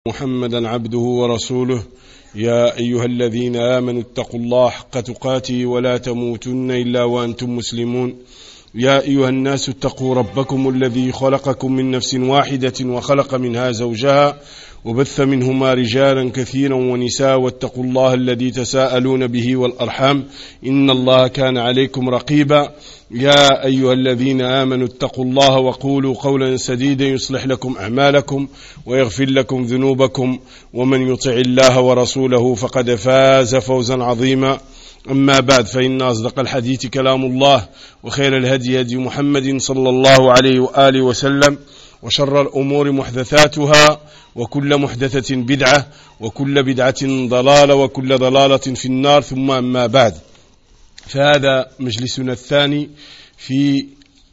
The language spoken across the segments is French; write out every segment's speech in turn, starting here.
محمدا عبده ورسوله يا أيها الذين آمنوا اتقوا الله حق تقاته ولا تموتن إلا وأنتم مسلمون يا أيها الناس اتقوا ربكم الذي خلقكم من نفس واحدة وخلق منها زوجها وبث منهما رجالا كثيرا ونساء واتقوا الله الذي تساءلون به والأرحام إن الله كان عليكم رقيبا يا أيها الذين آمنوا اتقوا الله وقولوا قولا سديدا يصلح لكم أعمالكم ويغفر لكم ذنوبكم ومن يطع الله ورسوله فقد فاز فوزا عظيما أما بعد فإن أصدق الحديث كلام الله وخير الهدي هدي محمد صلى الله عليه وآله وسلم وشر الأمور محدثاتها وكل محدثة بدعة وكل بدعة ضلالة وكل ضلالة في النار ثم أما بعد فهذا مجلسنا الثاني في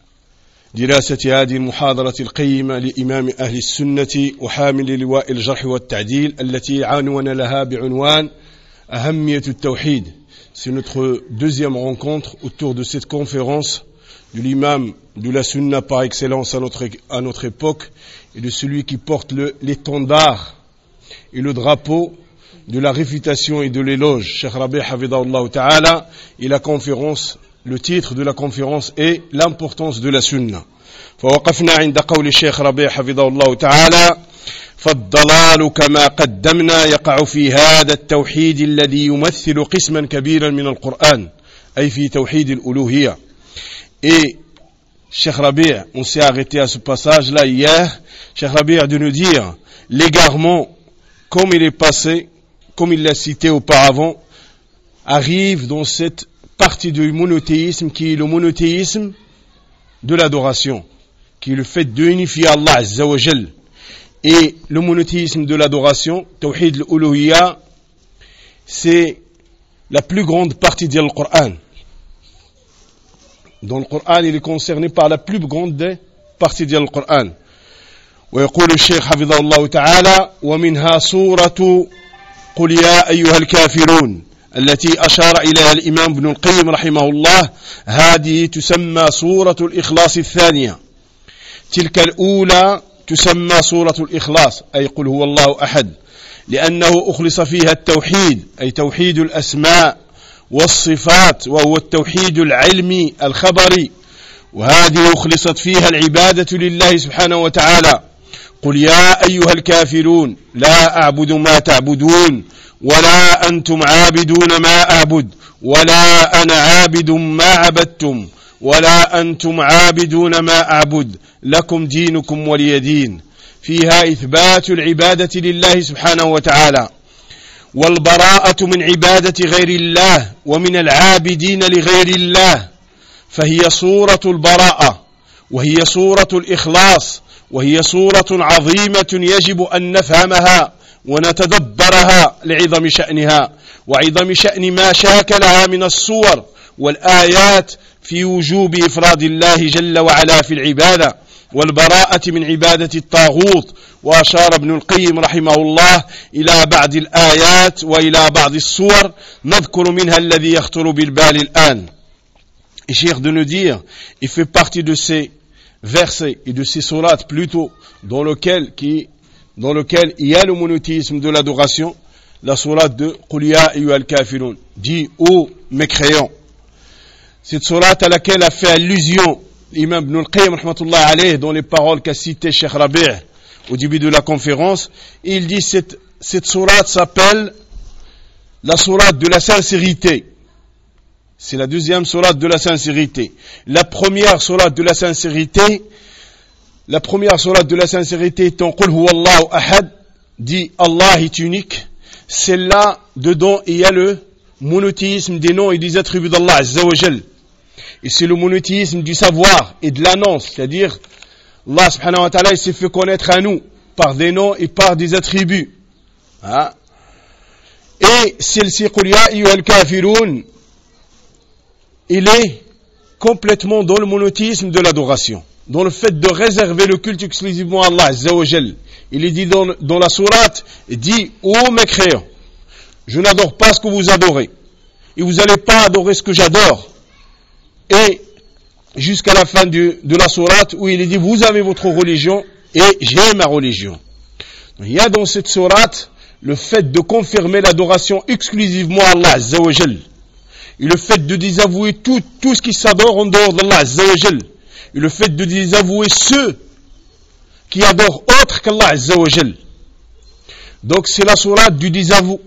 دراسة هذه المحاضرة القيمة لإمام أهل السنة وحامل لواء الجرح والتعديل التي عنون لها بعنوان أهمية التوحيد. C'est notre deuxième rencontre autour de cette conférence de l'imam de la sunna par excellence à notre époque et de celui qui porte l'étendard et le drapeau de la réfutation et de l'éloge, Cheikh Rabi' Hafidahullah Ta'ala, et la conférence, le titre de la conférence est l'importance de la sunna. فوقفنا عند قول الشيخ ربيع حفظه الله تعالى فالضلال كما قدمنا يقع في هذا التوحيد الذي يمثل قسما كبيرا من القرآن أي في توحيد الألوهية. Et Cheikh Rabi', on s'est arrêté à ce passage-là hier, Cheikh Rabi' de nous dire l'égarement, comme il est passé, comme il l'a cité auparavant, arrive dans cette partie du monothéisme qui est le monothéisme de l'adoration, qui est le fait d'unifier Allah Azza wa Jal. Et le monothéisme de l'adoration, Tawhid al-Uluhiyya, c'est la plus grande partie du Coran. Dans le Coran, il est concerné par la plus grande partie du Coran. ويقول الشيخ حفظه الله تعالى ومنها سورة قل يا أيها الكافرون التي أشار إليها الإمام ابن القيم رحمه الله هذه تسمى سورة الإخلاص الثانية. تلك الأولى تسمى سورة الإخلاص أي قل هو الله أحد لأنه أخلص فيها التوحيد أي توحيد الأسماء والصفات وهو التوحيد العلمي الخبري وهذه أخلصت فيها العبادة لله سبحانه وتعالى. قل يا أيها الكافرون لا أعبد ما تعبدون ولا أنتم عابدون ما أعبد ولا أنا عابد ما عبدتم ولا أنتم عابدون ما أعبد لكم دينكم ولي دين. فيها إثبات العبادة لله سبحانه وتعالى والبراءة من عبادة غير الله ومن العابدين لغير الله. فهي صورة البراءة وهي صورة الإخلاص وهي صورة عظيمة يجب أن نفهمها ونتدبرها لعظم شأنها وعظم شأن ما شاكلها من الصور والآيات في وجوب إفراد الله جل وعلا في العبادة والبراءة من عبادة الطاغوت. وأشار ابن القيم رحمه الله إلى بعض الآيات وإلى بعض الصور نذكر منها الذي يخطر بالبال الآن. Et Cheikh de nous dire, il fait partie de ces versets et de ces sourates plutôt dans lequel il y a le monothéisme de l'adoration, la sourate de Qul ya ayyuhal kafirun, dit ô mécréants. Cette sourate à laquelle a fait allusion l'imam Ibn al-Qayyim rahmatullah alayh dans les paroles qu'a cité Cheikh Rabi' au début de la conférence, il dit cette sourate s'appelle la sourate de la sincérité. C'est la deuxième sourate de la sincérité. La première sourate de la sincérité étant Qul huwa Allahu ahad, dit Allah est unique. Celle-là, dedans, il y a le monothéisme des noms et des attributs d'Allah Azza wa Jal. Et c'est le monothéisme du savoir et de l'annonce, c'est-à-dire Allah subhanahu wa ta'ala il s'est fait connaître à nous par des noms et par des attributs. Hein? Et celle-ci, Qul ya ayyuhal kafirun, il est complètement dans le monothéisme de l'adoration, dans le fait de réserver le culte exclusivement à Allah Azza wa Jal. Il est dit dans la sourate, dit ô mécréants, je n'adore pas ce que vous adorez, et vous n'allez pas adorer ce que j'adore. Et jusqu'à la fin de la sourate où il est dit vous avez votre religion et j'ai ma religion. Il y a dans cette sourate le fait de confirmer l'adoration exclusivement à Allah Azza wa Jal. Et le fait de désavouer tout ce qui s'adore en dehors d'Allah Azza wa Jal. Et le fait de désavouer ceux qui adorent autre qu'Allah Azza wa Jal. Donc c'est la sourate du désavou.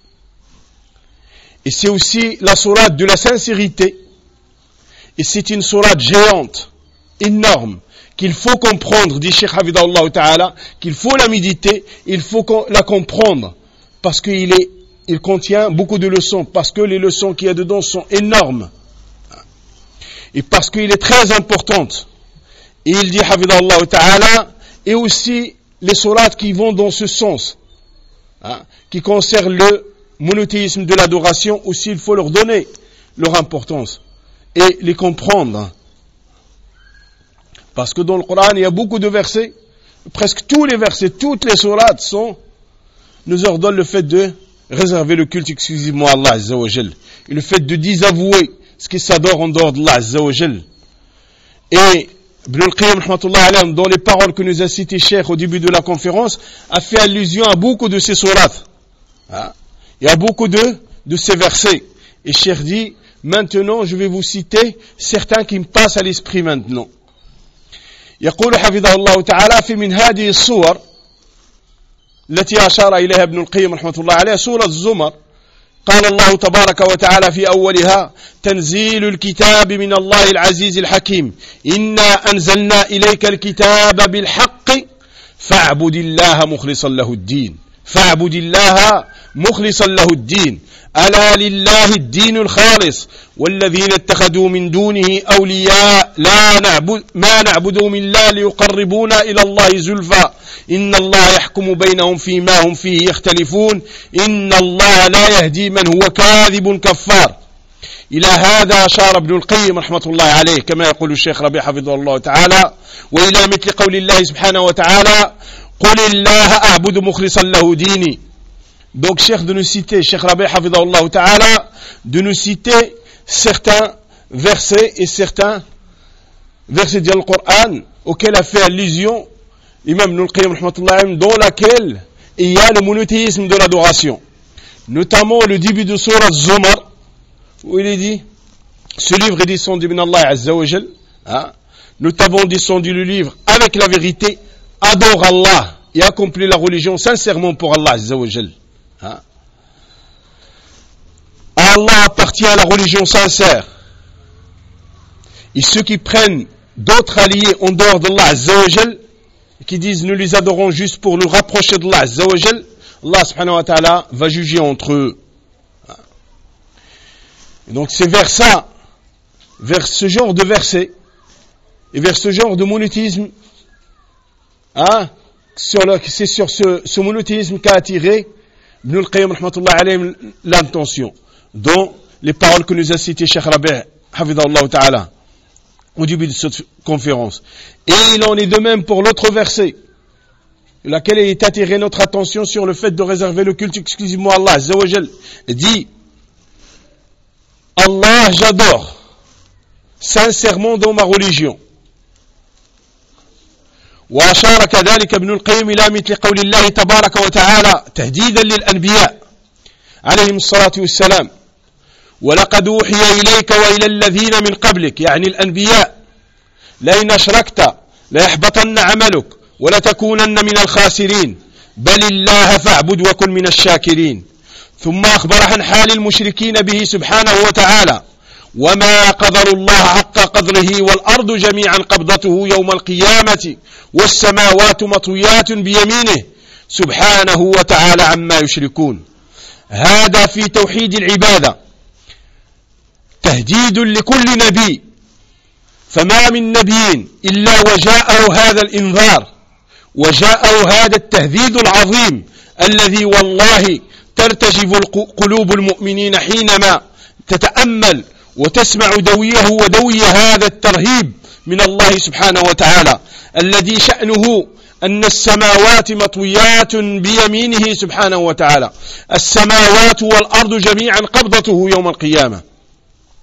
Et c'est aussi la sourate de la sincérité. Et c'est une sourate géante, énorme, qu'il faut comprendre, dit Cheikh Hafidahullah Ta'ala, qu'il faut la méditer, il faut la comprendre, parce qu'il contient beaucoup de leçons, parce que les leçons qu'il y a dedans sont énormes, et parce qu'il est très importante. Et il dit Hafidahullah Ta'ala, et aussi les sourates qui vont dans ce sens, qui concernent le monothéisme de l'adoration, aussi il faut leur donner leur importance et les comprendre. Parce que dans le Coran, il y a beaucoup de versets, presque tous les versets, toutes les sourates nous ordonnent le fait de réserver le culte exclusivement à Allah Azza wa Jal. Et le fait de désavouer ce qui s'adore en dehors d'Allah Azza wa Jal. Et Ibn al-Qayyim, dans les paroles que nous a citées Cheikh au début de la conférence, a fait allusion à beaucoup de ces sourates. Il y a beaucoup de ces versets. Et Cheikh dit, maintenant je vais vous citer certains qui me passent à l'esprit maintenant. يقول حفظه الله تعالى في من هذه الصور التي أشار إليها ابن القيم رحمة الله عليه سورة الزمر قال الله تبارك وتعالى في أولها تنزيل الكتاب من الله العزيز الحكيم إنا أنزلنا إليك الكتاب بالحق فاعبد الله مخلصا له الدين فاعبد الله مخلصا له الدين ألا لله الدين الخالص والذين اتخذوا من دونه أولياء ما نعبدهم إلا ليقربونا إلى الله زلفى إن الله يحكم بينهم فيما هم فيه يختلفون إن الله لا يهدي من هو كاذب كفار. إلى هذا أشار ابن القيم رحمة الله عليه كما يقول الشيخ ربيع حفظه الله تعالى وإلى مثل قول الله سبحانه وتعالى قل الله أعبد مخلصا له ديني. Donc, Cheikh de nous citer, Cheikh Rabi' Hafidahullah Ta'ala, de nous citer certains versets et certains versets du Coran auxquels a fait allusion l'imam Ibn al-Qayyim rahmatullah dans laquelle il y a le monothéisme de l'adoration. Notamment le début de Surah Zumar, où il est dit, ce livre est descendu min Allah Azza wa Jal, nous t'avons descendu le livre avec la vérité, adore Allah et accomplis la religion sincèrement pour Allah Azza wa Jal. À Allah appartient à la religion sincère. Et ceux qui prennent d'autres alliés en dehors d'Allah Azza wa Jal, qui disent nous les adorons juste pour nous rapprocher d'Allah Azza wa Jal, Allah subhanahu wa ta'ala va juger entre eux. Et donc c'est vers ça, vers ce genre de versets, et vers ce genre de monothéisme, c'est sur ce monothéisme qu'a attiré Ibn al-Qayyim rahmatullah alayhi l'intention, dont les paroles que nous a citées Cheikh Rabi' Hafidahullah Ta'ala au début de cette conférence. Et il en est de même pour l'autre verset, laquelle est attiré notre attention sur le fait de réserver le culte exclusivement à Allah Azza wa Jal. Dit Allah j'adore sincèrement dans ma religion. وأشار كذلك ابن القيم إلى مثل قول الله تبارك وتعالى تهديدا للأنبياء عليهم الصلاة والسلام ولقد أوحي إليك وإلى الذين من قبلك يعني الأنبياء لئن أشركت ليحبطن عملك ولتكونن من الخاسرين بل الله فاعبد وكن من الشاكرين ثم أخبر عن حال المشركين به سبحانه وتعالى وما قدر الله حق قدره والأرض جميعا قبضته يوم القيامة والسماوات مطويات بيمينه سبحانه وتعالى عما يشركون. هذا في توحيد العبادة تهديد لكل نبي فما من نبي إلا وجاءه هذا الإنذار وجاءه هذا التهديد العظيم الذي والله ترتجف قلوب المؤمنين حينما تتأمل وتسمع دويه ودوي هذا الترهيب من الله سبحانه وتعالى الذي شأنه أن السماوات مطويات بيمينه سبحانه وتعالى السماوات والأرض جميعا قبضته يوم القيامة.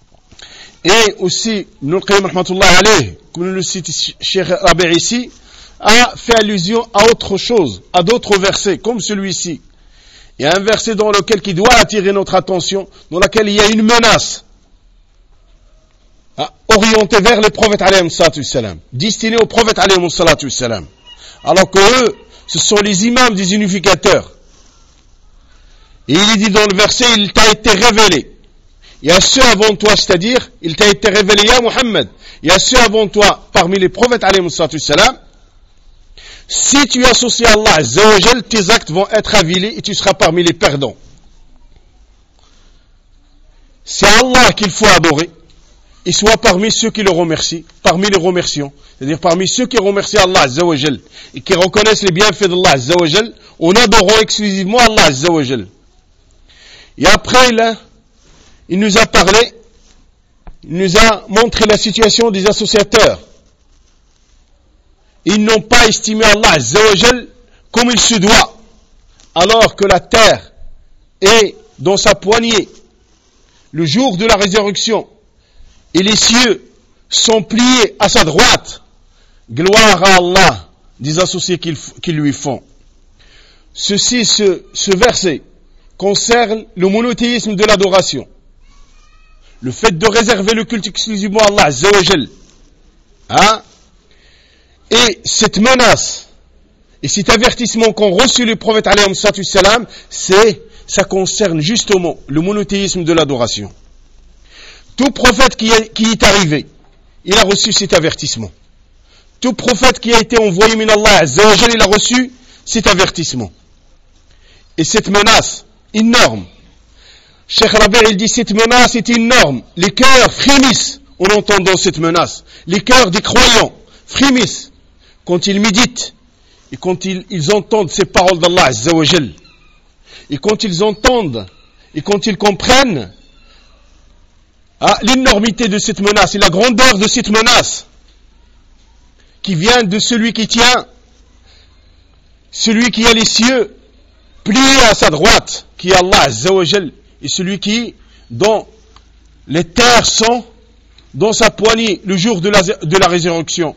Et aussi, Ibn al-Qayyim rahmatullah alayh, comme nous le cite Cheikh Rabi' ici, a fait allusion à autre chose, à d'autres versets, comme celui-ci. Il y a un verset dans lequel qui doit attirer notre attention, dans lequel il y a une menace orientée vers les prophètes alayhim salatu wassalam, destinée aux prophètes alayhim salatu wassalam. Alors que eux, ce sont les imams des unificateurs. Et il est dit dans le verset, il t'a été révélé. Il y a ceux avant toi, c'est-à-dire, il t'a été révélé, ya Muhammad. Il y a ceux avant toi, parmi les prophètes alayhim salatu wassalam. Si tu associes Allah Azza wa Jal, tes actes vont être avilés et tu seras parmi les perdants. C'est Allah qu'il faut adorer et soit parmi ceux qui le remercient, parmi les remerciants, c'est-à-dire parmi ceux qui remercient Allah Azza wa Jal et qui reconnaissent les bienfaits d'Allah Azza wa Jal, en adorant exclusivement Allah Azza wa Jal. Et après, là, il nous a parlé, il nous a montré la situation des associateurs. Ils n'ont pas estimé Allah Azza wa Jal comme il se doit, alors que la terre est dans sa poignée le jour de la résurrection et les cieux sont pliés à sa droite. Gloire à Allah des associés qu'ils lui font. Ce verset concerne le monothéisme de l'adoration, le fait de réserver le culte exclusivement à Allah Azza wa Jal. Et cette menace et cet avertissement qu'ont reçu les prophètes alayhim salatu wassalam, ça concerne justement le monothéisme de l'adoration. Tout prophète qui est arrivé, il a reçu cet avertissement. Tout prophète qui a été envoyé min Allah Azza wa Jal, il a reçu cet avertissement. Et cette menace énorme, Cheikh Rabi' il dit cette menace est énorme. Les cœurs frémissent en entendant cette menace. Les cœurs des croyants frémissent quand ils méditent et quand ils entendent ces paroles d'Allah Azza wa Jal. Et quand ils entendent et quand ils comprennent l'énormité de cette menace et la grandeur de cette menace qui vient de celui qui tient, celui qui a les cieux pliés à sa droite, qui est Allah Azza wa Jal, et celui dont les terres sont dans sa poignée le jour de la résurrection.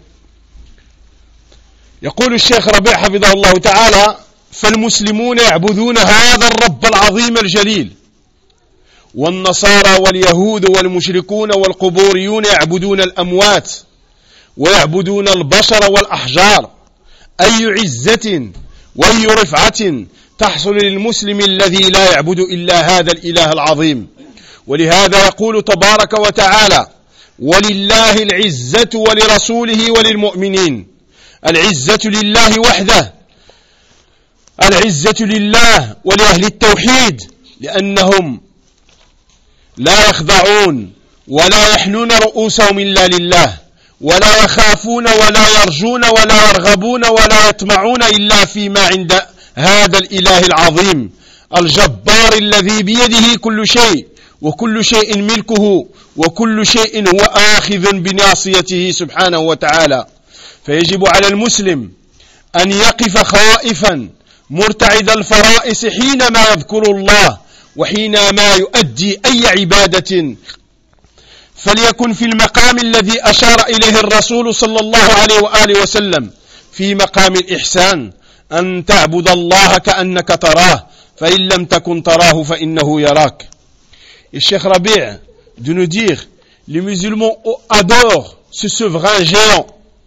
يقول الشيخ ربيع حفظه الله تعالى: فالمسلمون يعبدون هذا الرب العظيم الجليل، والنصارى واليهود والمشركون والقبوريون يعبدون الأموات ويعبدون البشر والأحجار. أي عزة وأي رفعة تحصل للمسلم الذي لا يعبد إلا هذا الإله العظيم. ولهذا يقول تبارك وتعالى: ولله العزة ولرسوله وللمؤمنين. العزة لله وحده، العزة لله ولأهل التوحيد، لأنهم لا يخضعون ولا يحنون رؤوسهم إلا لله، ولا يخافون ولا يرجون ولا يرغبون ولا يطمعون إلا فيما عند هذا الإله العظيم الجبار الذي بيده كل شيء وكل شيء ملكه وكل شيء هو آخذ بناصيته سبحانه وتعالى. فيجب على المسلم أن يقف خائفا مرتعد الفرائس حينما يذكر الله وحينما يؤدي أي عبادة، فليكن في المقام الذي أشار إليه الرسول صلى الله عليه وآله وسلم في مقام الإحسان، أن تعبد الله كأنك تراه فإن لم تكن تراه فإنه يراك. Et Cheikh Rabi' de nous dire, les musulmans adorent ce souverain géant,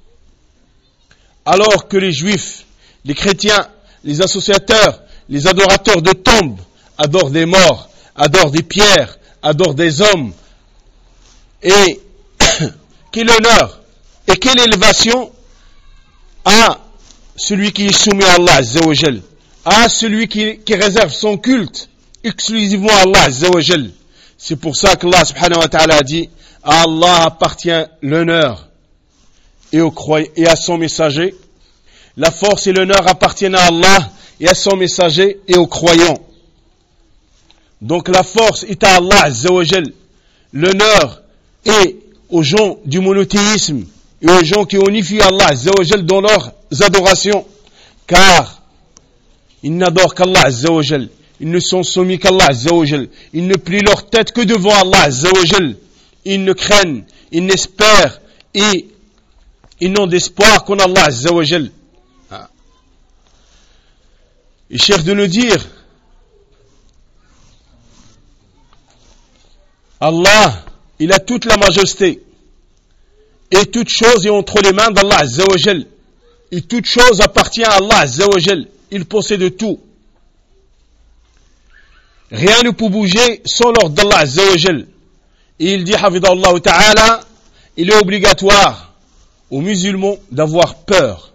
alors que les juifs, les chrétiens, les associateurs, les adorateurs de tombes adorent des morts, adorent des pierres, adorent des hommes. Et quel honneur et quelle élévation à celui qui est soumis à Allah Azza wa Jal, à celui qui réserve son culte exclusivement à Allah Azza wa Jal. C'est pour ça qu'Allah subhanahu wa ta'ala a dit: à Allah appartient l'honneur et à son messager. La force et l'honneur appartiennent à Allah et à son messager et aux croyants. Donc la force est à Allah Azza wa Jal, l'honneur est aux gens du monothéisme et aux gens qui unifient Allah Azza wa Jal dans leurs adorations, car ils n'adorent qu'Allah Azza wa Jal, ils ne sont soumis qu'Allah Azza wa Jal, ils ne plient leur tête que devant Allah Azza wa Jal, ils ne craignent, ils n'espèrent et ils n'ont d'espoir qu'en Allah Azza wa Jal. Il cherche de nous dire, Allah, il a toute la majesté, et toute chose est entre les mains d'Allah Azza wa Jal, et toute chose appartient à Allah Azza wa Jal, il possède tout. Rien ne peut bouger sans l'ordre d'Allah Azza wa Jal. Et il dit, Hafidahullah Ta'ala, il est obligatoire aux musulmans d'avoir peur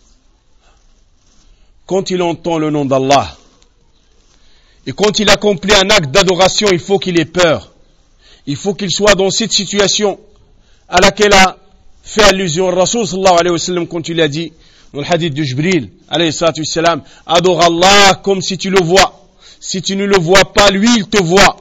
quand il entend le nom d'Allah. Et quand il accomplit un acte d'adoration, il faut qu'il ait peur. Il faut qu'il soit dans cette situation à laquelle a fait allusion le Rasul sallallahu alayhi wa sallam quand il a dit dans le hadith de Jibril alayhi salatu wa sallam, adore Allah comme si tu le vois. Si tu ne le vois pas, lui il te voit.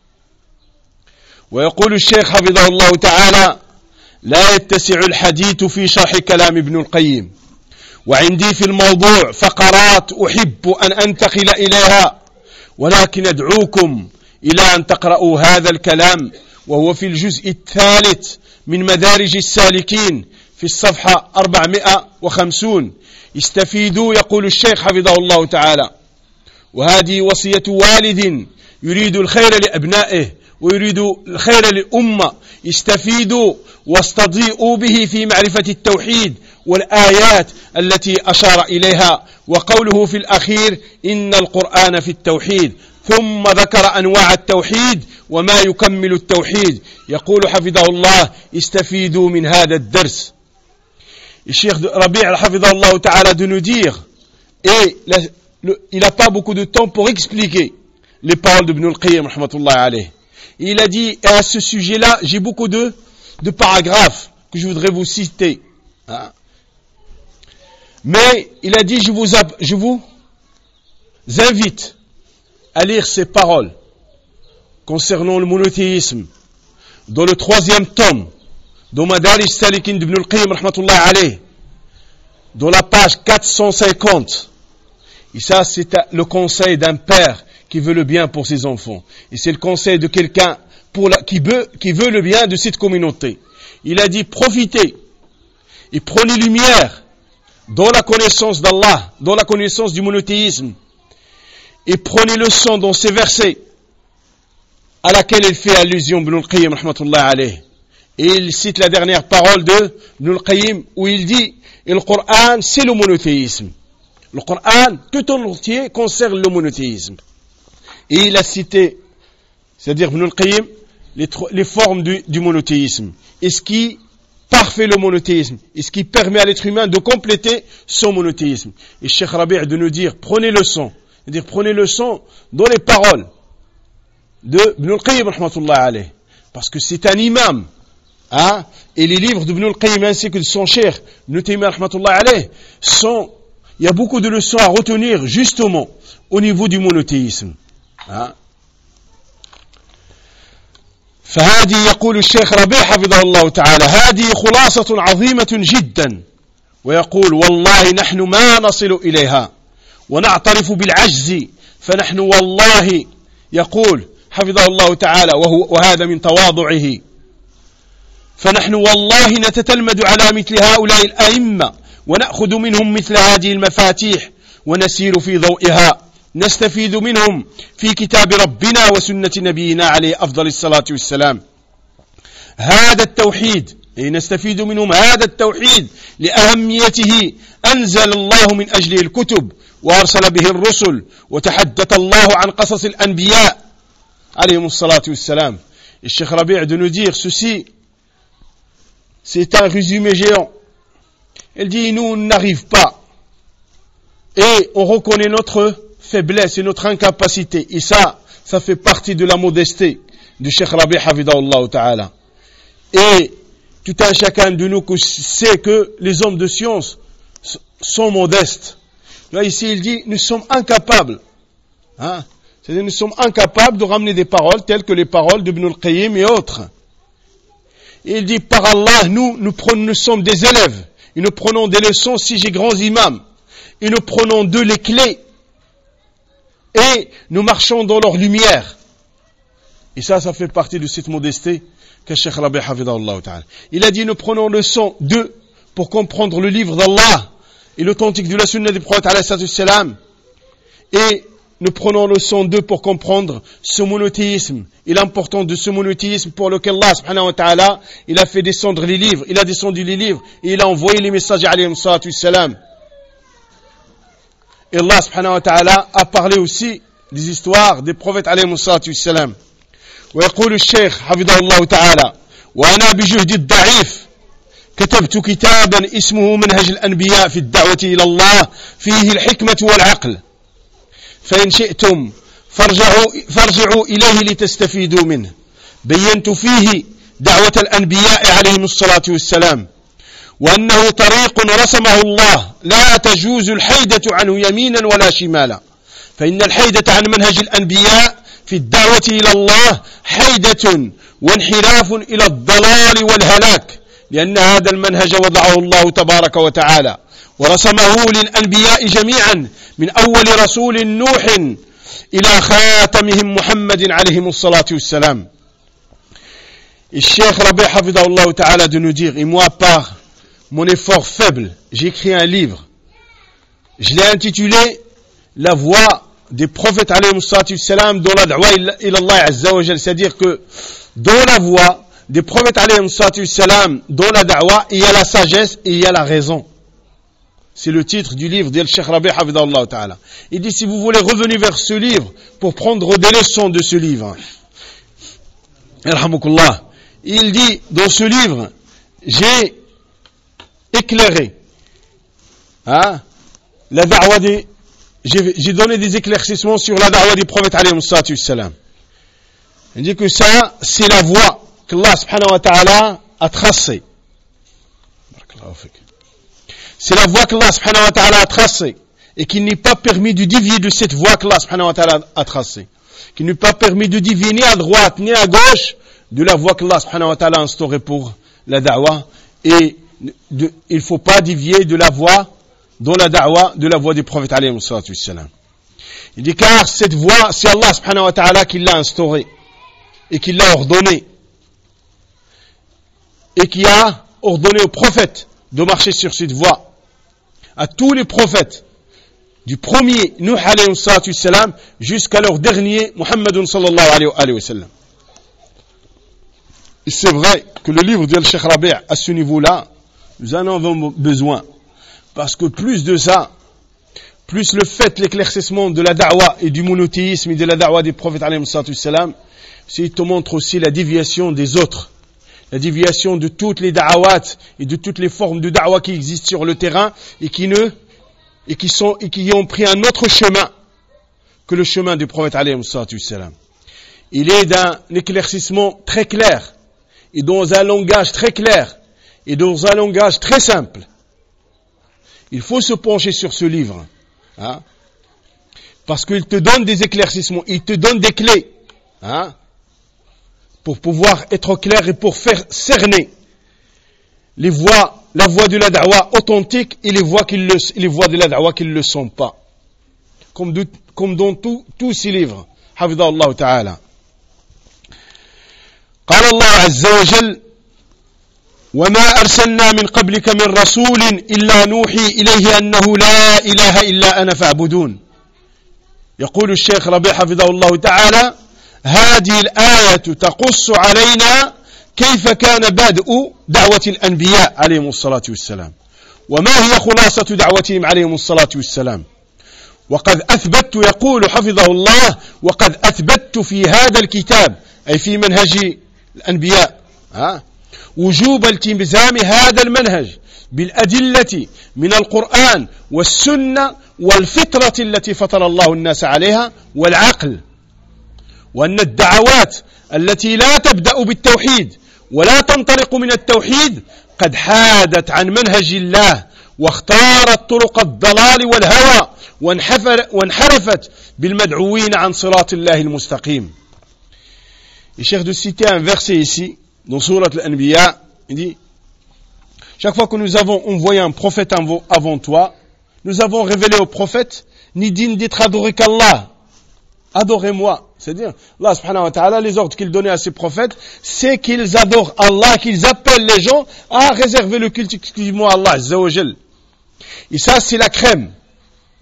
ويقول الشيخ حفظه الله تعالى لا يتسع الحديث في شرح كلام ابن القيم وعندي في الموضوع فقرات أحب أن أنتقل إليها ولكن أدعوكم إلى أن تقرأوا هذا الكلام وهو في الجزء الثالث من مدارج السالكين في الصفحة 450 استفيدوا يقول الشيخ حفظه الله تعالى وهذه وصية والد يريد الخير لأبنائه ويريد الخير للأمة استفيدوا واستضيئوا به في معرفة التوحيد والآيات التي أشار إليها وقوله في الأخير إن القرآن في التوحيد ثم ذكر أنواع التوحيد وما يكمل التوحيد يقول حفظه الله استفيدوا من هذا الدرس. الشيخ ربيع حفظه الله تعالى de nous dire et il n'a pas beaucoup de temps pour expliquer les paroles d'Ibn al-Qayyim rahmatullahi alayh. Il a dit, à ce sujet-là, j'ai beaucoup de paragraphes que je voudrais vous citer. Hein. Mais il a dit, je vous invite à lire ces paroles concernant le monothéisme dans le 3e tome, dans Madarij Salikin d'Ibn al-Qayyim rahmatullahi alayh, dans la page 450. Et ça, c'est le conseil d'un père qui veut le bien pour ses enfants. Et c'est le conseil de quelqu'un qui veut le bien de cette communauté. Il a dit, profitez et prenez lumière dans la connaissance d'Allah, dans la connaissance du monothéisme. Et prenez leçon dans ces versets à laquelle il fait allusion Ibn al-Qayyim rahmatullahi alayh. Et il cite la dernière parole de Ibn al-Qayyim où il dit, et le Coran, c'est le monothéisme. Le Coran, tout en entier, concerne le monothéisme. Et il a cité, c'est-à-dire Ibn al-Qayyim, les formes du monothéisme. Et ce qui parfait le monothéisme. Et ce qui permet à l'être humain de compléter son monothéisme. Et Cheikh Rabi' de nous dire, prenez leçon. C'est-à-dire, prenez leçon dans les paroles de Ibn al-Qayyim, rahmatullahi alayh. Parce que c'est un imam. Hein? Et les livres d'Ibn al-Qayyim ainsi que de son cheikh, Ibn Taymiyyah, rahmatullahi alayh, il y a beaucoup de leçons à retenir, justement, au niveau du monothéisme. فهذه يقول الشيخ ربيع حفظه الله تعالى هذه خلاصة عظيمة جدا ويقول والله نحن ما نصل إليها ونعترف بالعجز فنحن والله يقول حفظه الله تعالى وهذا من تواضعه فنحن والله نتتلمذ على مثل هؤلاء الأئمة ونأخذ منهم مثل هذه المفاتيح ونسير في ضوئها نستفيد منهم في كتاب ربنا وسنة نبينا عليه أفضل الصلاة والسلام هذا التوحيد نستفيد منهم هذا التوحيد لأهميته أنزل الله من أجله الكتب وأرسل به الرسل وتحدث الله عن قصص الأنبياء عليهم الصلاة والسلام. الشيخ ربيع de nous dire ceci, c'est un résumé géant. Il dit, nous n'arrive pas et on reconnaît notre faiblesse et notre incapacité. Et ça fait partie de la modestie du Cheikh Rabi' Hafidahullah Ta'ala. Et tout un chacun de nous sait que les hommes de science sont modestes. Là, ici, il dit, nous sommes incapables. Hein? C'est-à-dire, nous sommes incapables de ramener des paroles telles que les paroles d'Ibn al-Qayyim et autres. Et il dit, par Allah, nous sommes des élèves. Et nous prenons des leçons si j'ai grands imams. Et nous prenons d'eux les clés. Et nous marchons dans leur lumière. Et ça fait partie de cette modestie que Cheikh Rabi' Hafidahullah Ta'ala. Il a dit, nous prenons leçon d'eux pour comprendre le livre d'Allah et l'authentique de la sunna du prophète alayhi salatu wassalam. Et nous prenons leçon d'eux pour comprendre ce monothéisme et l'importance de ce monothéisme pour lequel Allah subhanahu wa ta'ala, il a fait descendre les livres, il a descendu les livres et il a envoyé les messagers alayhi salatu wassalam. Et Allah subhanahu wa ta'ala a parlé aussi des histoires des prophètes alayhi salatu wassalam. ويقول الشيخ حفظه الله تعالى وأنا بجهد الضعيف كتبت كتابا اسمه منهج الأنبياء في الدعوة إلى الله فيه الحكمة والعقل فإن شئتم فارجعوا إليه لتستفيدوا منه بينت فيه دعوة الأنبياء عليهم الصلاة والسلام وأنه طريق رسمه الله لا تجوز الحيدة عنه يمينا ولا شمالا فإن الحيدة عن منهج الأنبياء في الدعوة إلى الله حيدة وانحراف إلى الضلال والهلاك لأن هذا المنهج وضعه الله تبارك وتعالى ورسمه للأنبياء جميعا من أول رسول نوح إلى خاتمهم محمد عليه الصلاة والسلام. الشيخ ربيع حفظه الله تعالى de nous dire, et moi par mon effort faible, j'ai écrit un livre. Je l'ai intitulé La voix des prophètes alayhi salatu salam dans la da'wa ila Allah azza wa jal, c'est-à-dire que dans la voix des prophètes alayhi salatu salam, dans la da'wa, il y a la sagesse et il y a la raison. C'est le titre du livre d'El Cheikh Rabi' Hafidahullah Ta'ala. Il dit, si vous voulez revenir vers ce livre pour prendre des leçons de ce livre, Yarhamukullah, il dit, dans ce livre, j'ai éclairé la da'wa des... J'ai donné des éclaircissements sur la da'wa des prophètes alayhi salatu salam. Il dit que ça, c'est la voie qu'Allah subhanahu wa ta'ala a tracée. C'est la voie qu'Allah subhanahu wa ta'ala a tracée et qu'il n'est pas permis de dévier de cette voie qu'Allah subhanahu wa ta'ala a tracée. Qu'il n'est pas permis de dévier ni à droite ni à gauche de la voie qu'Allah subhanahu wa ta'ala a instaurée pour la da'wa. Et il ne faut pas dévier de la voie dans la da'wa de la voie des prophètes alayhi salatu wassalam. Il dit car cette voie, c'est Allah subhanahu wa ta'ala qui l'a instaurée et qui l'a ordonnée et qui a ordonné aux prophètes de marcher sur cette voie. À tous les prophètes, du premier Nuh alayhi salatu wassalam jusqu'à leur dernier Muhammadun sallallahu alayhi wa sallam. Et c'est vrai que le livre de Cheikh Rabi' à ce niveau-là, nous en avons besoin. Parce que plus de ça, plus le fait, l'éclaircissement de la da'wa et du monothéisme et de la da'wa des prophètes alayhi salatu wassalam, il te montre aussi la déviation des autres. La déviation de toutes les da'awat et de toutes les formes de da'wa qui existent sur le terrain et qui ont pris un autre chemin que le chemin du prophète alayhi salatu wassalam. Il est d'un éclaircissement très clair et dans un langage très clair et dans un langage très simple. Il faut se pencher sur ce livre, parce qu'il te donne des éclaircissements, il te donne des clés, pour pouvoir être clair et pour faire cerner la voie de la da'wa authentique et les voies de la da'wa qui ne le sont pas. Comme dans tous ces livres. Hafidahullah ta'ala. قال الله عز وجل وما أرسلنا من قبلك من رسول إلا نوحي إليه أنه لا إله إلا أنا فاعبدون. يقول الشيخ ربيع حفظه الله تعالى هذه الآية تقص علينا كيف كان بدء دعوة الأنبياء عليهم الصلاة والسلام وما هي خلاصة دعوتهم عليهم الصلاة والسلام. وقد أثبت يقول حفظه الله وقد أثبت في هذا الكتاب أي في منهج الأنبياء وجوب التزام هذا المنهج بالأدلة من القرآن والسنة والفطرة التي فطر الله الناس عليها والعقل وأن الدعوات التي لا تبدأ بالتوحيد ولا تنطلق من التوحيد قد حادت عن منهج الله واختارت طرق الضلال والهوى وانحرفت بالمدعوين عن صراط الله المستقيم. Il cherche de citer un verset ici dans Surat Al-Anbiya, il dit chaque fois que nous avons envoyé un prophète avant toi, nous avons révélé au prophète ni digne d'être adoré qu'Allah. Adorez-moi. C'est-à-dire, Allah subhanahu wa ta'ala, les ordres qu'il donnait à ses prophètes, c'est qu'ils adorent Allah, qu'ils appellent les gens à réserver le culte exclusivement à Allah, azza wa jal. Et ça, c'est la crème.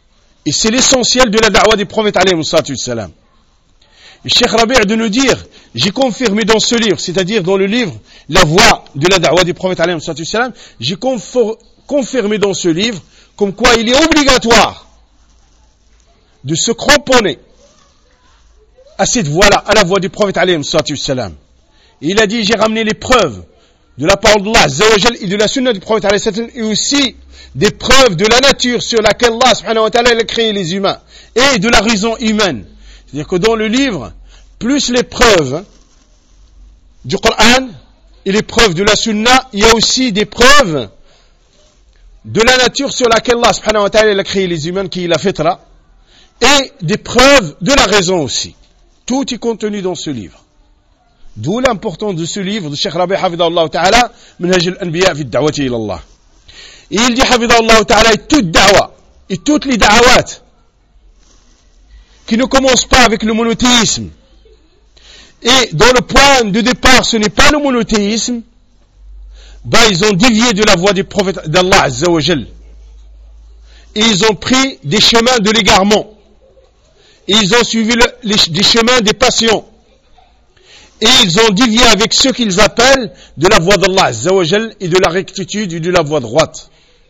Et c'est l'essentiel de la da'wa des prophètes alayhi salam. Et Cheikh Rabi' de nous dire, j'ai confirmé dans ce livre, c'est-à-dire dans le livre La voie de la da'wa des prophètes alayhi salam, j'ai confirmé dans ce livre comme quoi il est obligatoire de se cramponner à cette voie-là, à la voie du prophète alayhi salam. Et il a dit, j'ai ramené les preuves de la parole d'Allah Azza wa Jal et de la sunna du prophète alayhi salam, et aussi des preuves de la nature sur laquelle Allah subhanahu wa ta'ala a créé les humains et de la raison humaine. C'est-à-dire que dans le livre, plus les preuves du Coran et les preuves de la sunna, il y a aussi des preuves de la nature sur laquelle Allah subhanahu wa ta'ala a créé les humains, qui est la fitra, et des preuves de la raison aussi. Tout est contenu dans ce livre. D'où l'importance de ce livre de Cheikh Rabi' hafidahullah ta'ala, Manhaj al-Anbiya fi ad-da'wati ila Allah. Et il dit hafidahullah ta'ala, et toute da'wa, et toutes les da'awat, qui ne commencent pas avec le monothéisme, et dont le point de départ ce n'est pas le monothéisme, ils ont dévié de la voie des prophètes d'Allah Azza wa Jal. Et ils ont pris des chemins de l'égarement. Et ils ont suivi des chemins des passions. Et ils ont dévié avec ce qu'ils appellent de la voie d'Allah Azza wa Jal et de la rectitude et de la voie droite.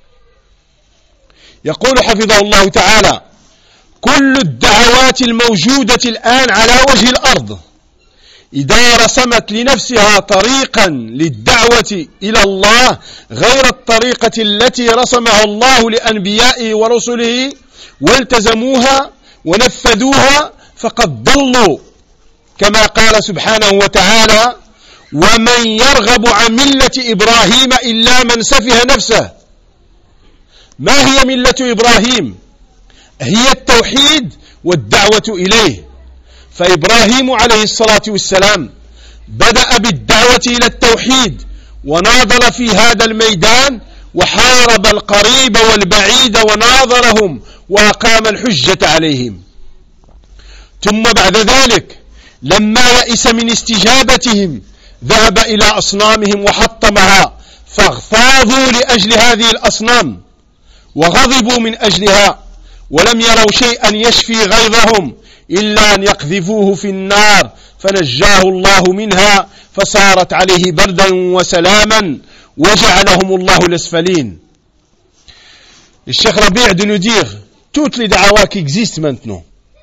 يقول حفظه الله تعالى: كل الدعوات الموجودة الآن على وجه الأرض إذا رسمت لنفسها طريقا للدعوة إلى الله غير الطريقة التي رسمها الله لأنبيائه ورسله والتزموها ونفذوها فقد ضلوا، كما قال سبحانه وتعالى: ومن يرغب عن ملة إبراهيم إلا من سفه نفسه. ما هي ملة إبراهيم؟ هي التوحيد والدعوة إليه. فإبراهيم عليه الصلاة والسلام بدأ بالدعوة إلى التوحيد وناضل في هذا الميدان وحارب القريب والبعيد وناظرهم وأقام الحجة عليهم. ثم بعد ذلك لما يئس من استجابتهم ذهب إلى أصنامهم وحطمها، فاغتاظوا لأجل هذه الأصنام وغضبوا من أجلها، ولم يروا شيئا يشفي غيظهم إلا أن يقذفوه في النار فنجاه الله منها فصارت عليه بردا وسلاما وجعلهم الله الأسفلين. Le Cheikh Rabi' de nous dire, toutes les da'awas qui existent maintenant,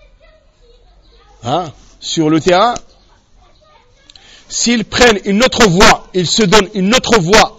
sur le terrain, s'ils prennent une autre voie, ils se donnent une autre voie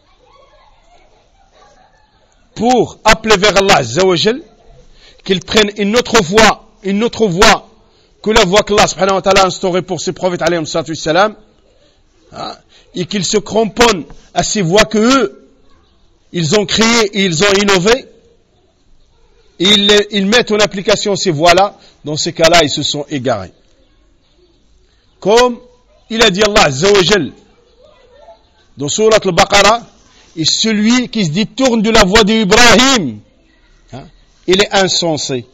pour appeler vers Allah Azza wa Jal, qu'ils prennent une autre voie que la voie qu'Allah subhanahu wa ta'ala a instaurée pour ses prophètes alayhi salam, et qu'ils se cramponnent à ces voies que eux ils ont créées et ils ont innové, et ils mettent en application ces voies-là. Dans ces cas-là, ils se sont égarés. Comme il a dit Allah Azza wa Jal dans Surat al-Baqarah, et celui qui se détourne de la voie d'Ibrahim, il est insensé.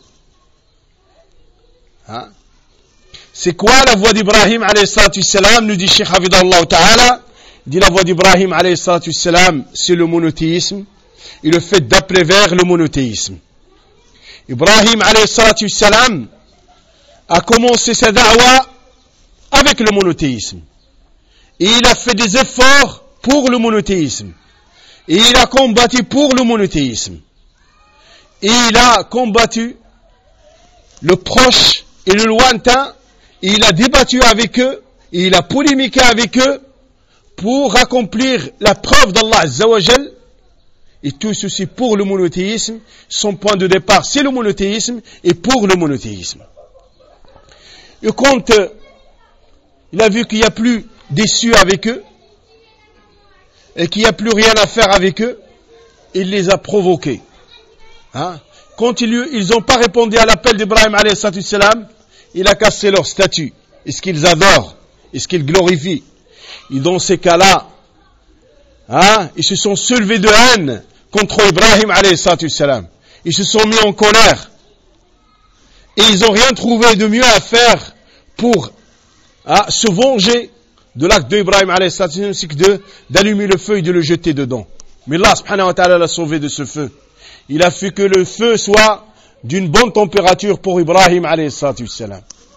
C'est quoi la voie d'Ibrahim alayhi salatu salam? Nous dit Cheikh Hafidahullah ta'ala, dit la voie d'Ibrahim alayhi salatu salam, c'est le monothéisme et le fait d'appeler vers le monothéisme. Ibrahim alayhi salatu salam a commencé sa da'wa avec le monothéisme. Et il a fait des efforts pour le monothéisme. Et il a combattu pour le monothéisme. Et il a combattu le proche et le lointain, et il a débattu avec eux, et il a polémiqué avec eux pour accomplir la preuve d'Allah Azza wa Jal. Et tout ceci pour le monothéisme. Son point de départ, c'est le monothéisme, et pour le monothéisme. Et quand il a vu qu'il n'y a plus d'issue avec eux, et qu'il n'y a plus rien à faire avec eux, il les a provoqués. Quand ils n'ont pas répondu à l'appel d'Ibrahim alayhi salam, il a cassé leur statut. Est-ce qu'ils adorent? Est-ce qu'ils glorifient? Et dans ces cas-là, ils se sont soulevés de haine contre Ibrahim alayhi salam. Ils se sont mis en colère. Et ils n'ont rien trouvé de mieux à faire pour se venger de l'acte d'Ibrahim alayhi salam, c'est que d'allumer le feu et de le jeter dedans. Mais Allah subhanahu wa ta'ala l'a sauvé de ce feu. Il a fait que le feu soit d'une bonne température pour Ibrahim alayhi salatu wassalam.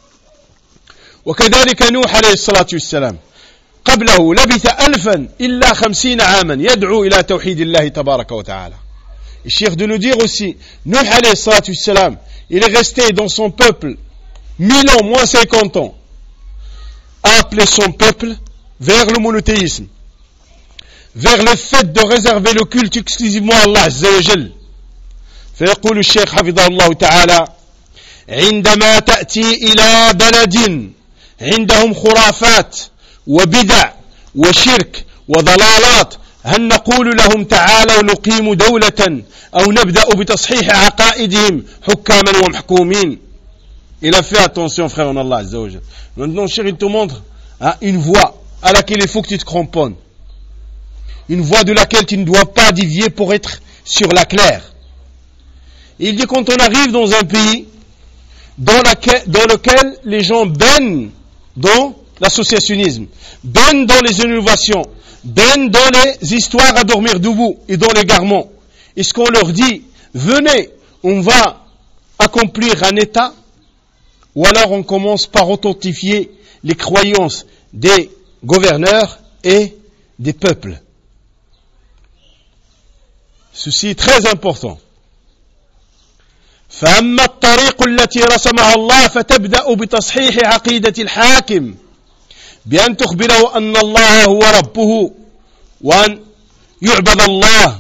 وكذلك نوح عليه الصلاة والسلام قبله لبث 1000 إلا 50 عاما يدعو إلى توحيد الله تبارك وتعالى. Le cheikh de nous dire aussi, Nuh alayhi salatu wassalam, il est resté dans son peuple 1000 ans moins 50 ans à appeler son peuple vers le monothéisme, vers le fait de réserver le culte exclusivement à Allah Azza wa Jal. فيقول الشيخ حفظه الله تعالى عندما تأتي إلى بلد عندهم خرافات وبدع وشرك وضلالات هل نقول لهم تعالوا نقيم دولة أو نبدأ بتصحيح عقائدهم حكاما ومحكومين. Il a fait attention frère en Allah Azza wa Jal. Maintenant cher il te montre une voie à laquelle il faut que tu te cramponnes, une voie de laquelle tu ne dois pas dévier pour être sur la claire. Il dit quand on arrive dans un pays dans lequel les gens baignent dans l'associationnisme, baignent dans les innovations, baignent dans les histoires à dormir debout et dans l'égarement, est-ce qu'on leur dit venez, on va accomplir un État, ou alors on commence par authentifier les croyances des gouverneurs et des peuples? Ceci est très important. فأما الطريق التي رسمها الله فتبدأ بتصحيح عقيدة الحاكم بأن تخبره أن الله هو ربه وأن يعبد الله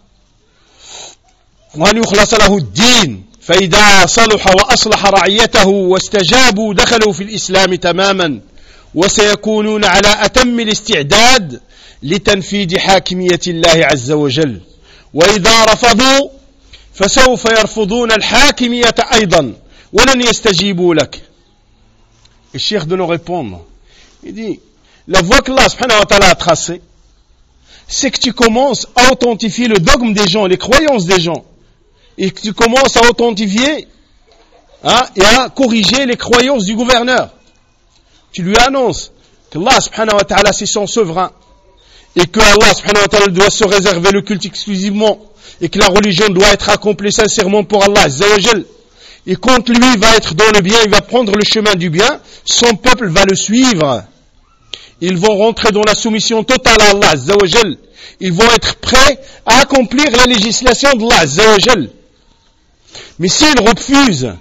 وأن يخلص له الدين فإذا صلح وأصلح رعيته واستجابوا دخلوا في الإسلام تماما وسيكونون على أتم الاستعداد لتنفيذ حاكمية الله عز وجل وإذا رفضوا فسوف يرفضون الحاكمية أيضا ولن يستجيبوا لك. Le cheikh de nous répondre, il dit la voie que Allah subhanahu wa ta'ala a tracée, c'est que tu commences à authentifier le dogme des gens, les croyances des gens, et que tu commences à authentifier et à corriger les croyances du gouverneur. Tu lui annonces que Allah subhanahu wa ta'ala c'est son souverain et que Allah subhanahu wa ta'ala doit se réserver le culte exclusivement et que la religion doit être accomplie sincèrement pour Allah Azza wa Jal. Et quand lui va être dans le bien, il va prendre le chemin du bien, son peuple va le suivre. Ils vont rentrer dans la soumission totale à Allah Azza wa Jal. Ils vont être prêts à accomplir la législation d'Allah Azza wa Jal. Mais s'ils refusent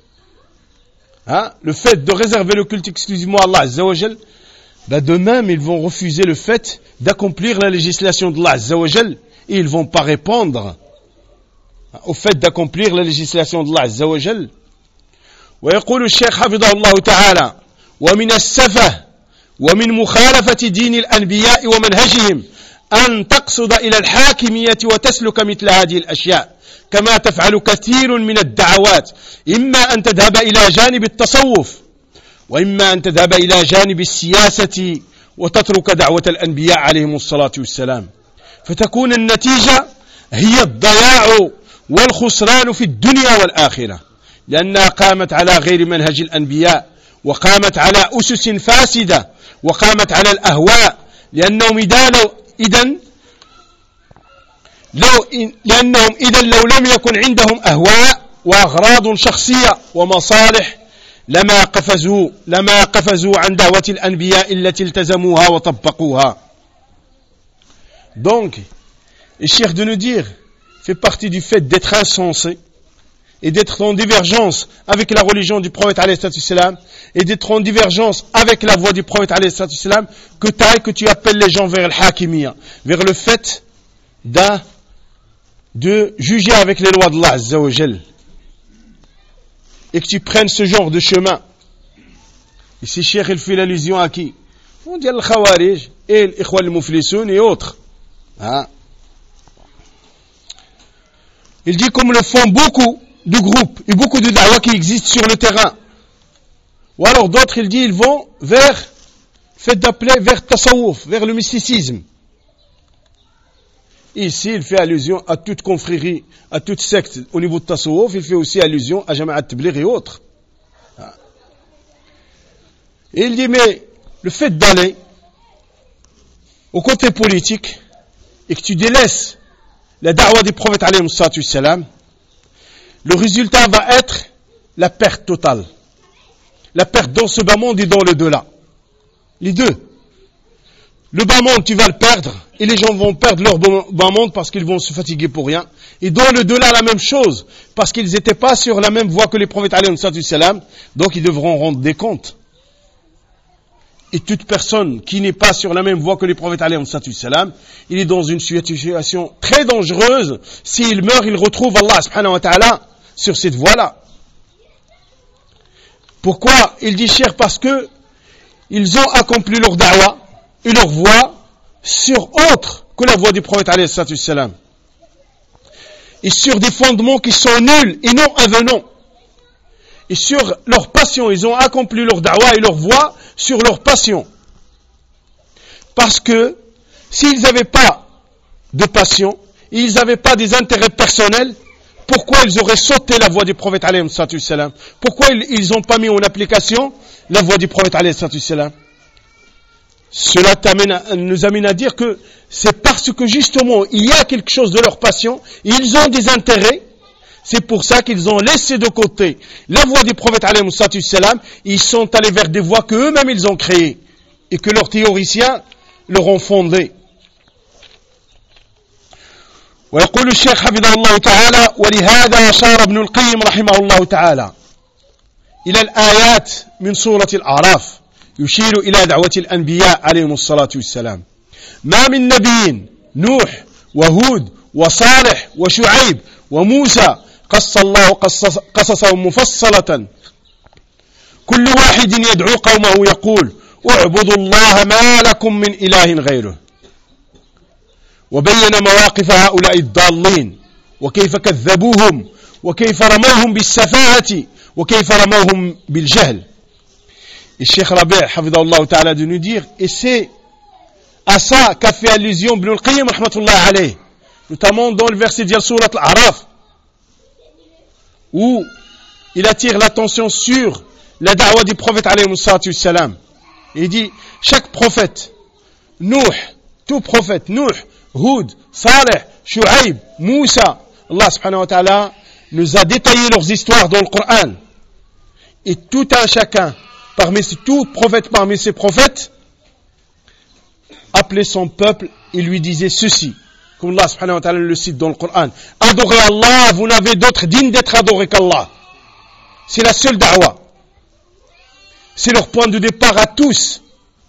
le fait de réserver le culte exclusivement à Allah Azza wa Jal, de même ils vont refuser le fait d'accomplir la législation d'Allah Azza wa Jal. Et ils ne vont pas répondre au fait d'accomplir la législation d'Allah Azza wa Jal. ويقول الشيخ حفظه الله تعالى ومن السفه ومن مخالفة دين الأنبياء ومنهجهم أن تقصد إلى الحاكمية وتسلك مثل هذه الأشياء كما تفعل كثير من الدعوات إما أن تذهب إلى جانب التصوف وإما أن تذهب إلى جانب السياسة وتترك دعوة الأنبياء عليهم الصلاة والسلام فتكون النتيجة هي الضياع والخسران في الدنيا والآخرة لأنها قامت على غير منهج الأنبياء وقامت على أسس فاسدة وقامت على الأهواء لأنهم إذا لو لم يكن عندهم أهواء وأغراض شخصية ومصالح لما قفزوا عن دعوة الأنبياء التي التزموها وطبقوها. Donc, le cheikh de nous dire fait partie du fait d'être insensé et d'être en divergence avec la religion du prophète alayhi salam et d'être en divergence avec la voie du prophète alayhi salam que tu appelles les gens vers le hakimiyya, vers le fait de juger avec les lois d'Allah Azza wa Jal, et que tu prennes ce genre de chemin. Ici, cheikh il fait l'allusion à qui? On dit le khawarij et l'ikhwan al-muflisoun et autres. Il dit comme le font beaucoup de groupes et beaucoup de da'wah qui existent sur le terrain. Ou alors d'autres, il dit, ils vont vers tasawwuf, vers le mysticisme. Ici, il fait allusion à toute confrérie, à toute secte au niveau de tasawwuf, il fait aussi allusion à Jama'at Tabligh et autres. Et il dit, mais le fait d'aller au côté politique et que tu délaisses la da'wah du prophète alayhi salam, le résultat va être la perte totale. La perte dans ce bas monde et dans le delà. Les deux. Le bas monde, tu vas le perdre, et les gens vont perdre leur bas monde parce qu'ils vont se fatiguer pour rien. Et dans le delà, la même chose, parce qu'ils n'étaient pas sur la même voie que les prophètes alayhi salam, donc ils devront rendre des comptes. Et toute personne qui n'est pas sur la même voie que les prophètes alayhi salam, il est dans une situation très dangereuse. S'il meurt, il retrouve Allah subhanahu wa ta'ala sur cette voie-là. Pourquoi? Il dit cher parce que ils ont accompli leur da'wa et leur voie sur autre que la voie du prophète alayhi salam. Et sur des fondements qui sont nuls et non avenants. Et sur leur passion, ils ont accompli leur da'wa et leur voie sur leur passion. Parce que s'ils n'avaient pas de passion, ils n'avaient pas des intérêts personnels, pourquoi ils auraient sauté la voie du prophète alayhi salam? Pourquoi ils n'ont pas mis en application la voie du prophète alayhi salam? Cela nous amène à dire que c'est parce que justement il y a quelque chose de leur passion, ils ont des intérêts, c'est pour ça qu'ils ont laissé de côté la voie du prophète alayhi salam, ils sont allés vers des voies qu'eux-mêmes ils ont créées et que leurs théoriciens leur ont fondées. ويقول الشيخ حفظه الله تعالى ولهذا أشار ابن القيم رحمه الله تعالى إلى الآيات من سورة الأعراف يشير إلى دعوة الأنبياء عليهم الصلاة والسلام ما من نبي نوح وهود وصالح وشعيب وموسى قص الله قصصهم مفصلة كل واحد يدعو قومه يقول اعبدوا الله ما لكم من إله غيره وبين مواقف هؤلاء الضالين وكيف كذبوهم وكيف رموهم بالسفاهة وكيف رموهم بالجهل. Et Cheikh Rabi' hafidahullah ta'ala de nous dire, et c'est à ça qu'a fait allusion Ibn al-Qayyim rahmatullah alayh, notamment dans le verset de Surat al-A'raf, où il attire l'attention sur la da'wa du prophète alayhi salam. Il dit, chaque prophète, tout prophète, Nuh, Hud, Saleh, Shu'aib, Moussa, Allah subhanahu wa ta'ala nous a détaillé leurs histoires dans le Coran. Et tout un chacun, tout prophète parmi ces prophètes, appelait son peuple et lui disait ceci, comme Allah subhanahu wa ta'ala le cite dans le Coran. Adorez Allah, vous n'avez d'autre digne d'être adoré qu'Allah. C'est la seule da'wa. C'est leur point de départ à tous.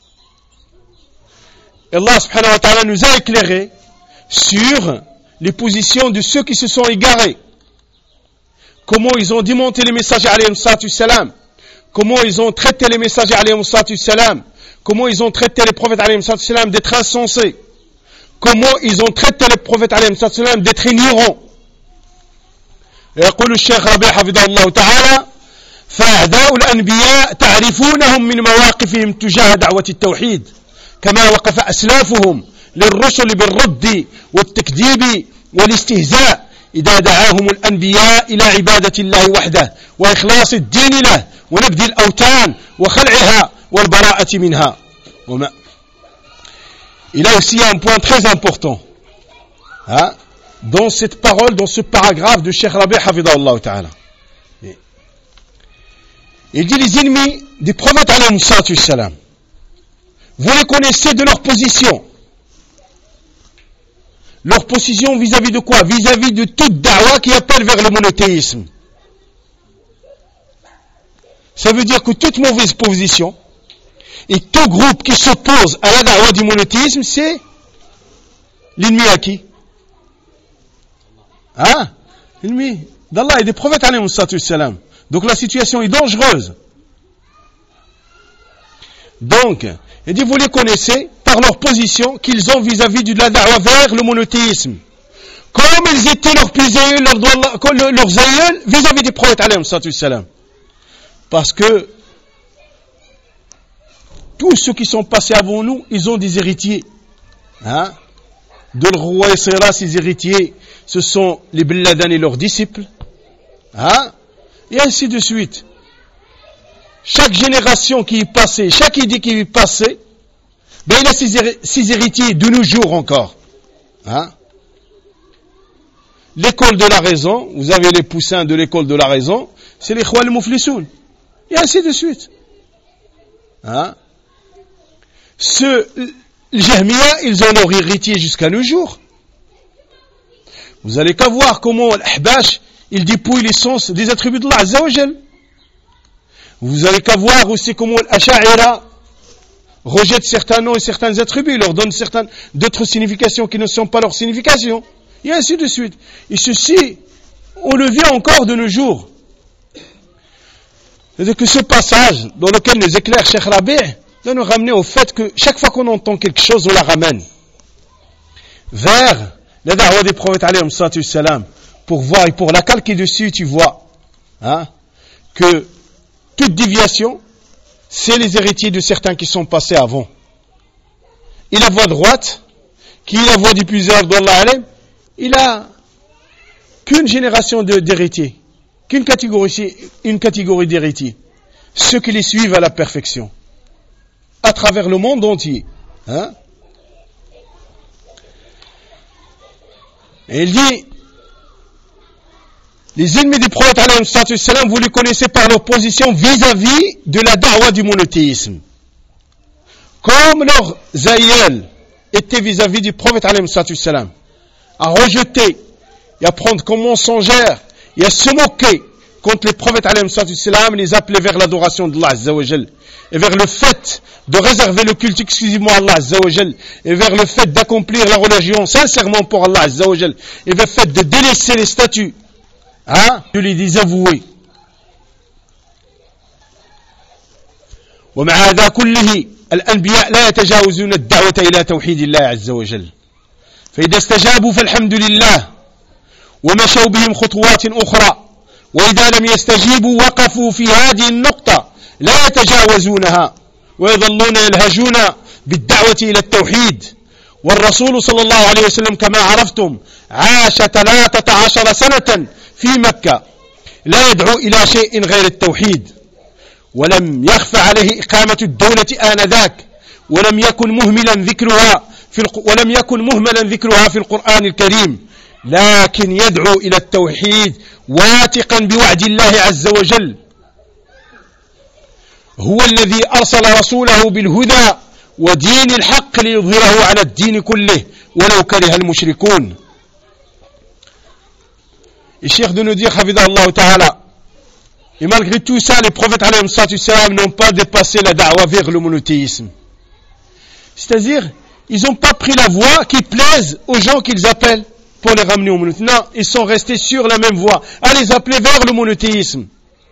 Et Allah subhanahu wa ta'ala nous a éclairé sur les positions de ceux qui se sont égarés. Comment ils ont démonté les messagers alayhi salam. Comment ils ont traité les messagers alayhi salam. Comment ils ont traité les prophètes alayhi salam d'être insensés. Comment ils ont traité les prophètes alayhi salam d'être ignorants. يقول الشيخ ربيع حفظه الله تعالى فأعداء الأنبياء تعرفونهم من مواقفهم تجاه دعوة التوحيد كما وقف أسلافهم للرسل بالرد والتكذيب والاستهزاء إذا دعاهم الأنبياء إلى عبادة الله وحده وإخلاص الدين له ونبذ الأوثان وخلعها والبراءة منها. Il a aussi un point très important dans cette parole, dans ce paragraphe de Cheikh Rabi' hafidahullah ta'ala. Il dit les ennemis des prophètes alayhi salam. Vous les connaissez de leur position. Leur position vis-à-vis de quoi? Vis-à-vis de toute da'wa qui appelle vers le monothéisme. Ça veut dire que toute mauvaise position et tout groupe qui s'oppose à la da'wa du monothéisme, c'est l'ennemi à qui? L'ennemi d'Allah et des prophètes alayhi salam. Donc la situation est dangereuse. Donc, il dit, vous les connaissez par leur position qu'ils ont vis-à-vis de la da'wa vers le monothéisme. Comme ils étaient leurs aïeuls vis-à-vis des prophètes alayhi salam. Parce que tous ceux qui sont passés avant nous, ils ont des héritiers. De le roi Essera, ses héritiers, ce sont les Billadan et leurs disciples. Et ainsi de suite. Chaque génération qui est passée, chaque idée qui est passée, il a ses héritiers de nos jours encore. l'école de la raison, vous avez les poussins de l'école de la raison, c'est les Ikhwan al-Muflisoun. Et ainsi de suite. Hein? Les Jahmiya, ils ont leur héritier jusqu'à nos jours. Vous allez qu'à voir comment l'Ahbash, il dépouille les sens des attributs d'Allah Azza wa Jal. Vous allez qu'à voir aussi comment l'Asha'ira rejette certains noms et certains attributs, leur donne d'autres significations qui ne sont pas leurs significations. Et ainsi de suite. Et ceci, on le vit encore de nos jours. C'est-à-dire que ce passage dans lequel nous éclaire Cheikh Rabi' doit nous ramener au fait que chaque fois qu'on entend quelque chose, on la ramène vers la da'wa des prophètes alayhim salam pour voir et pour la calquer dessus, tu vois que toute déviation, c'est les héritiers de certains qui sont passés avant. Et la voie droite, qui est la voie du plus heureux d'Allah alayhim, il a qu'une génération d'héritiers, une catégorie d'héritiers, ceux qui les suivent à la perfection, à travers le monde entier. Et il dit, les ennemis du prophète alayhi salam, vous les connaissez par leur position vis-à-vis de la da'wa du monothéisme. Comme leurs aïeuls étaient vis-à-vis du prophète alayhi salam, à rejeter et à prendre comme mensongère et à se moquer contre les prophètes alayhi salam, les appeler vers l'adoration d'Allah Azza wa Jal, et vers le fait de réserver le culte exclusivement à Allah Azza wa Jal, et vers le fait d'accomplir la religion sincèrement pour Allah Azza wa Jal, et vers le fait de délaisser les statuts de les désavouer. ومع هذا كله الأنبياء لا يتجاوزون الدعوة إلى توحيد الله عز وجل، فإذا استجابوا فالحمد لله ومشوا بهم خطوات أخرى، وإذا لم يستجيبوا وقفوا في هذه النقطة لا يتجاوزونها ويظلون يلهجون بالدعوة إلى التوحيد. والرسول صلى الله عليه وسلم كما عرفتم عاش 13 سنة في مكة لا يدعو إلى شيء غير التوحيد، ولم يخف عليه إقامة الدولة آنذاك، ولم يكن مهملا ذكرها في القرآن الكريم، لكن يدعو إلى التوحيد واثقا بوعد الله عز وجل. هو الذي أرسل رسوله بالهدى ودين الحق ليظهره على الدين كله ولو كره المشركون. Et Cheikh de nous dire, Hafidahullah Ta'ala, et malgré tout ça, les prophètes alayhim salam n'ont pas dépassé la da'wa vers le monothéisme. C'est-à-dire, ils n'ont pas pris la voie qui plaise aux gens qu'ils appellent pour les ramener au monothéisme. Non, ils sont restés sur la même voie, à les appeler vers le monothéisme.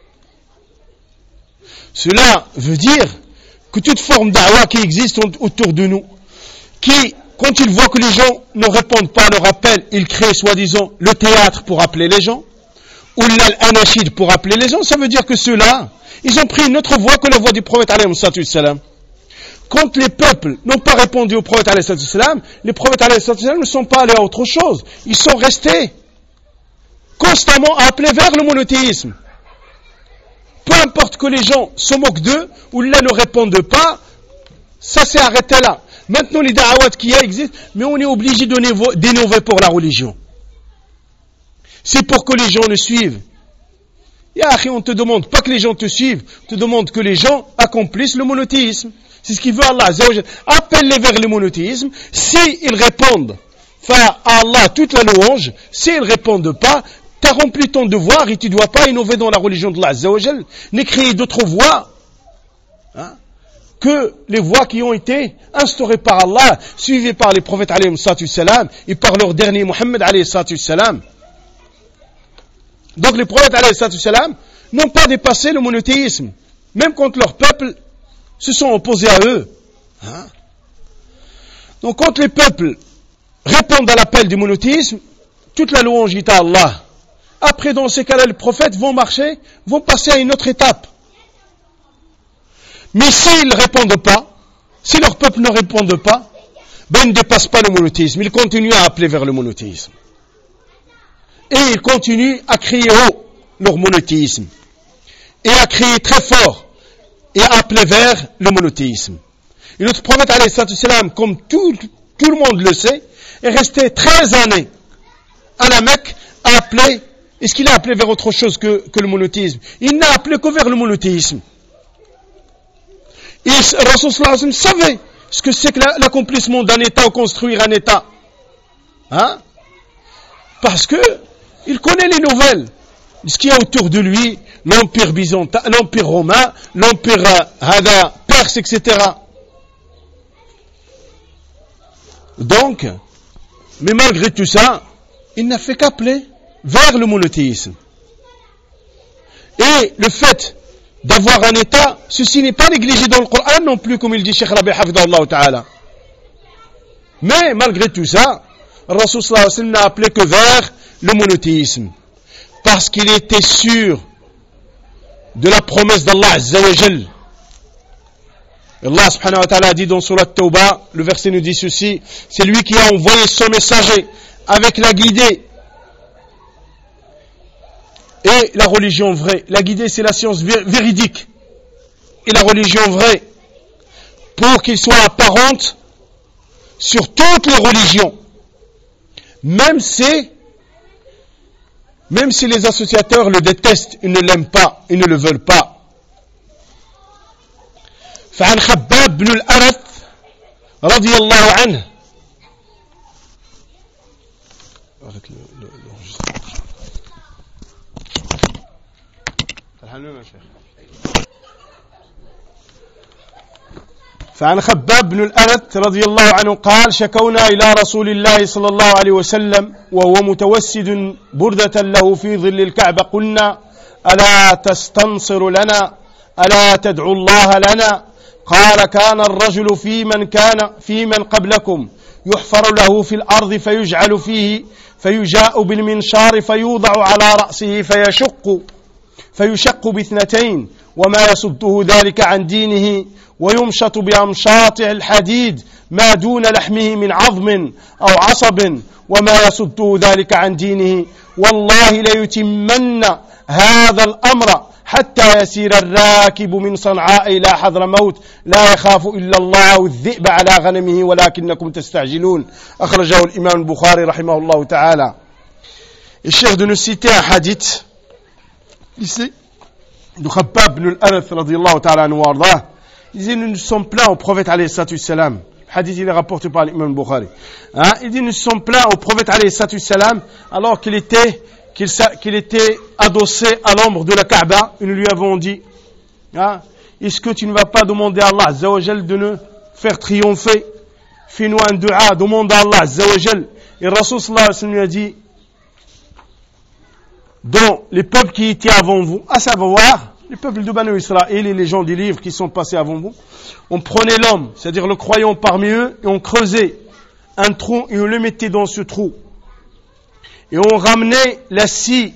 Cela veut dire que toute forme da'wa qui existe autour de nous, qui, quand ils voient que les gens ne répondent pas à leur appel, ils créent soi-disant le théâtre pour appeler les gens, ou l'anachid pour appeler les gens, ça veut dire que ceux-là, ils ont pris une autre voie que la voie du prophète alayhi salam. Quand les peuples n'ont pas répondu au prophète alayhi salam, les prophètes alayhi salam ne sont pas allés à autre chose. Ils sont restés constamment à appeler vers le monothéisme. Peu importe que les gens se moquent d'eux, ou là ne répondent pas, ça s'est arrêté là. Maintenant, les da'awat qui existent, mais on est obligé d'innover pour la religion. C'est pour que les gens le suivent. Et après, on ne te demande pas que les gens te suivent, on te demande que les gens accomplissent le monothéisme. C'est ce qu'il veut Allah. Appelle-les vers le monothéisme. S'ils répondent, à Allah toute la louange. S'ils ne répondent pas, tu as rempli ton devoir et tu ne dois pas innover dans la religion de Allah, ni créer d'autres voies que les voies qui ont été instaurées par Allah, suivies par les prophètes alayhim salam et par leur dernier Muhammad alayhi salam. Donc les prophètes alayhim salam n'ont pas dépassé le monothéisme, même quand leur peuple se sont opposés à eux. Donc quand les peuples répondent à l'appel du monothéisme, toute la louange est à Allah. Après, dans ces cas-là, les prophètes vont passer à une autre étape. Mais s'ils ne répondent pas, si leur peuple ne répond pas, ils ne dépassent pas le monothéisme. Ils continuent à appeler vers le monothéisme. Et ils continuent à crier haut leur monothéisme. Et à crier très fort. Et à appeler vers le monothéisme. Et notre prophète, alayhi salam, comme tout le monde le sait, est resté 13 années à la Mecque appelé, est-ce qu'il a appelé vers autre chose que le monothéisme? Il n'a appelé que vers le monothéisme. Et Rasul sallallahu alayhi wa sallam savait ce que c'est que l'accomplissement d'un État ou construire un État. Hein? Parce que il connaît les nouvelles. Ce qu'il y a autour de lui, l'empire byzantin, l'empire romain, l'empire perse, etc. Donc, mais malgré tout ça, il n'a fait qu'appeler vers le monothéisme. Et le fait d'avoir un État, ceci n'est pas négligé dans le Coran non plus, comme il dit Cheikh Rabi Hafidahullah Ta'ala. Mais malgré tout ça, Rasul sallallahu alayhi wa sallam n'a appelé que vers le monothéisme. Parce qu'il était sûr de la promesse d'Allah Azza wa Jal. Allah subhanahu wa ta'ala dit dans Surat Tawbah, le verset nous dit ceci, c'est lui qui a envoyé son messager avec la guidée et la religion vraie. La guidée, c'est la science véridique. Et la religion vraie, pour qu'il soit apparente sur toutes les religions. Même si les associateurs le détestent, ils ne l'aiment pas, ils ne le veulent pas. فعن خباب بن الأرث رضي الله عنه فعن خباب بن الأرث رضي الله عنه قال شكونا إلى رسول الله صلى الله عليه وسلم وهو متوسد بردة له في ظل الكعبة قلنا ألا تستنصر لنا ألا تدعو الله لنا قال كان الرجل في من قبلكم يحفر له في الأرض فيجعل فيه فيجاء بالمنشار فيوضع على رأسه فيشق باثنتين وما يصده ذلك عن دينه ويمشط بأمشاط الحديد ما دون لحمه من عظم أو عصب وما يصده ذلك عن دينه والله ليتمن هذا الأمر حتى يسير الراكب من صنعاء إلى حضرموت لا يخاف إلا الله والذئب على غنمه ولكنكم تستعجلون أخرجه الإمام البخاري رحمه الله تعالى. الشيخ de nous citer un hadith ici de Khabbab ibn al-Arath radiyallahu ta'ala anhu wardah. Il dit nous nous sommes plaints au prophète alayhi salatu wassalam. Le hadith il est rapporté par l'imam Bukhari. Il dit nous sommes plaints au prophète alayhi salatu wassalam alors qu'il était adossé à l'ombre de la Kaaba, et nous lui avons dit, est-ce que tu ne vas pas demander à Allah Azza wa Jal de nous faire triompher? Fais-nous un dua, demande à Allah Azza wa Jal. Et Rasul sallallahu alayhi wa sallam lui a dit, dans les peuples qui étaient avant vous, à savoir, les peuples de Banu Israël et les gens des livres qui sont passés avant vous, on prenait l'homme, c'est-à-dire le croyant parmi eux, et on creusait un trou et on le mettait dans ce trou. Et on ramenait la scie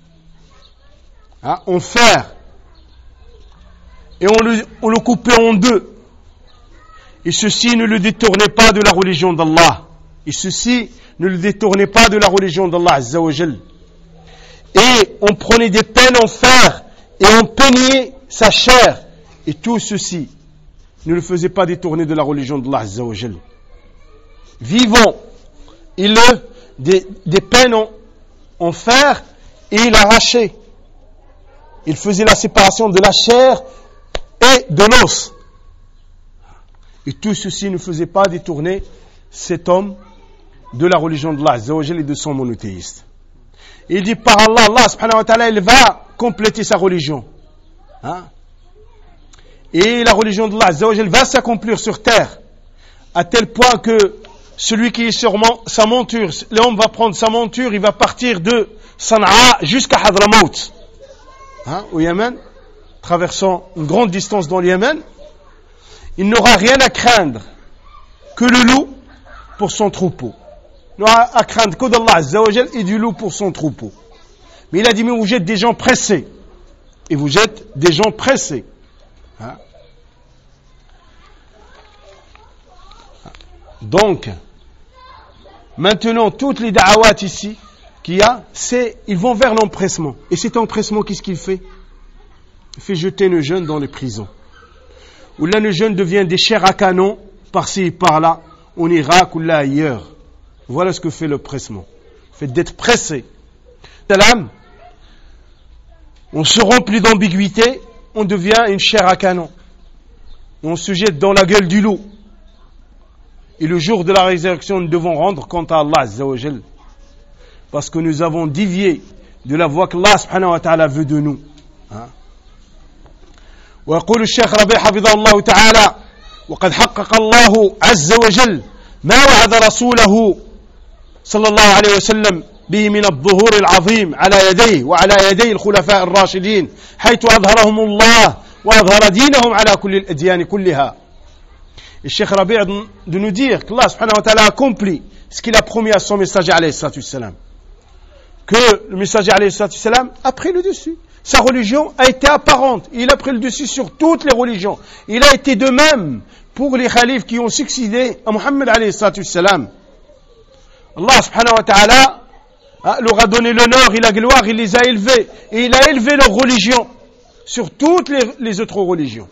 en fer et on le coupait en deux. Et ceci ne le détournait pas de la religion d'Allah. Et ceci ne le détournait pas de la religion d'Allah Azza wa Jal. Et on prenait des peines en fer et on peignait sa chair. Et tout ceci ne le faisait pas détourner de la religion d'Allah Azza wa Jal. Vivant, des peines en fer et il arrachait. Il faisait la séparation de la chair et de l'os. Et tout ceci ne faisait pas détourner cet homme de la religion d'Allah Azza wa Jal et de son monothéiste. Et il dit par Allah, Allah subhanahu wa ta'ala, il va compléter sa religion. Et la religion d'Allah Azza wa Jal va s'accomplir sur terre à tel point que celui qui est sur sa monture, l'homme va prendre sa monture, il va partir de Sana'a jusqu'à Hadramaut, au Yémen, traversant une grande distance dans le Yémen. Il n'aura rien à craindre que le loup pour son troupeau. Il n'aura à craindre que d'Allah Azza wa Jal et du loup pour son troupeau. Mais il a dit, mais vous êtes des gens pressés. Et vous êtes des gens pressés. Donc, maintenant, toutes les da'awat ici qu'il y a, ils vont vers l'empressement. Et cet empressement, qu'est-ce qu'il fait? Il fait jeter nos jeunes dans les prisons. Ou là, nos jeunes deviennent des chairs à canon, par-ci et par-là, en Irak ou là ailleurs. Voilà ce que fait l'empressement. Le fait d'être pressé. salam, on se remplit d'ambiguïté, on devient une chair à canon. Et on se jette dans la gueule du loup. Et le jour de la résurrection, nous devons rendre compte à Allah Azza wa Jal. Parce que nous avons dévié de la voie qu'Allah subhanahu wa ta'ala veut de nous. ويقول الشيخ ربيع حفظه الله تعالى وقد حقق الله عز وجل ما وعد رسوله صلى الله عليه وسلم به من الظهور العظيم على يديه وعلى يدي الخلفاء الراشدين حيث أظهرهم الله وأظهر دينهم على كل الأديان كلها. الشيخ ربيع de nous dire qu'Allah subhanahu wa ta'ala accomplit ce qu'il a promis à son messager alayhi salatu wassalam. Que le messager alayhi salatu wassalam a pris le dessus. Sa religion a été apparente. Il a pris le dessus sur toutes les religions. Il a été de même pour les khalifes qui ont succédé à Muhammad alayhi salatu wassalam. Allah subhanahu wa ta'ala leur a donné l'honneur et la gloire, il les a élevés. Et il a élevé leur religion sur toutes les autres religions.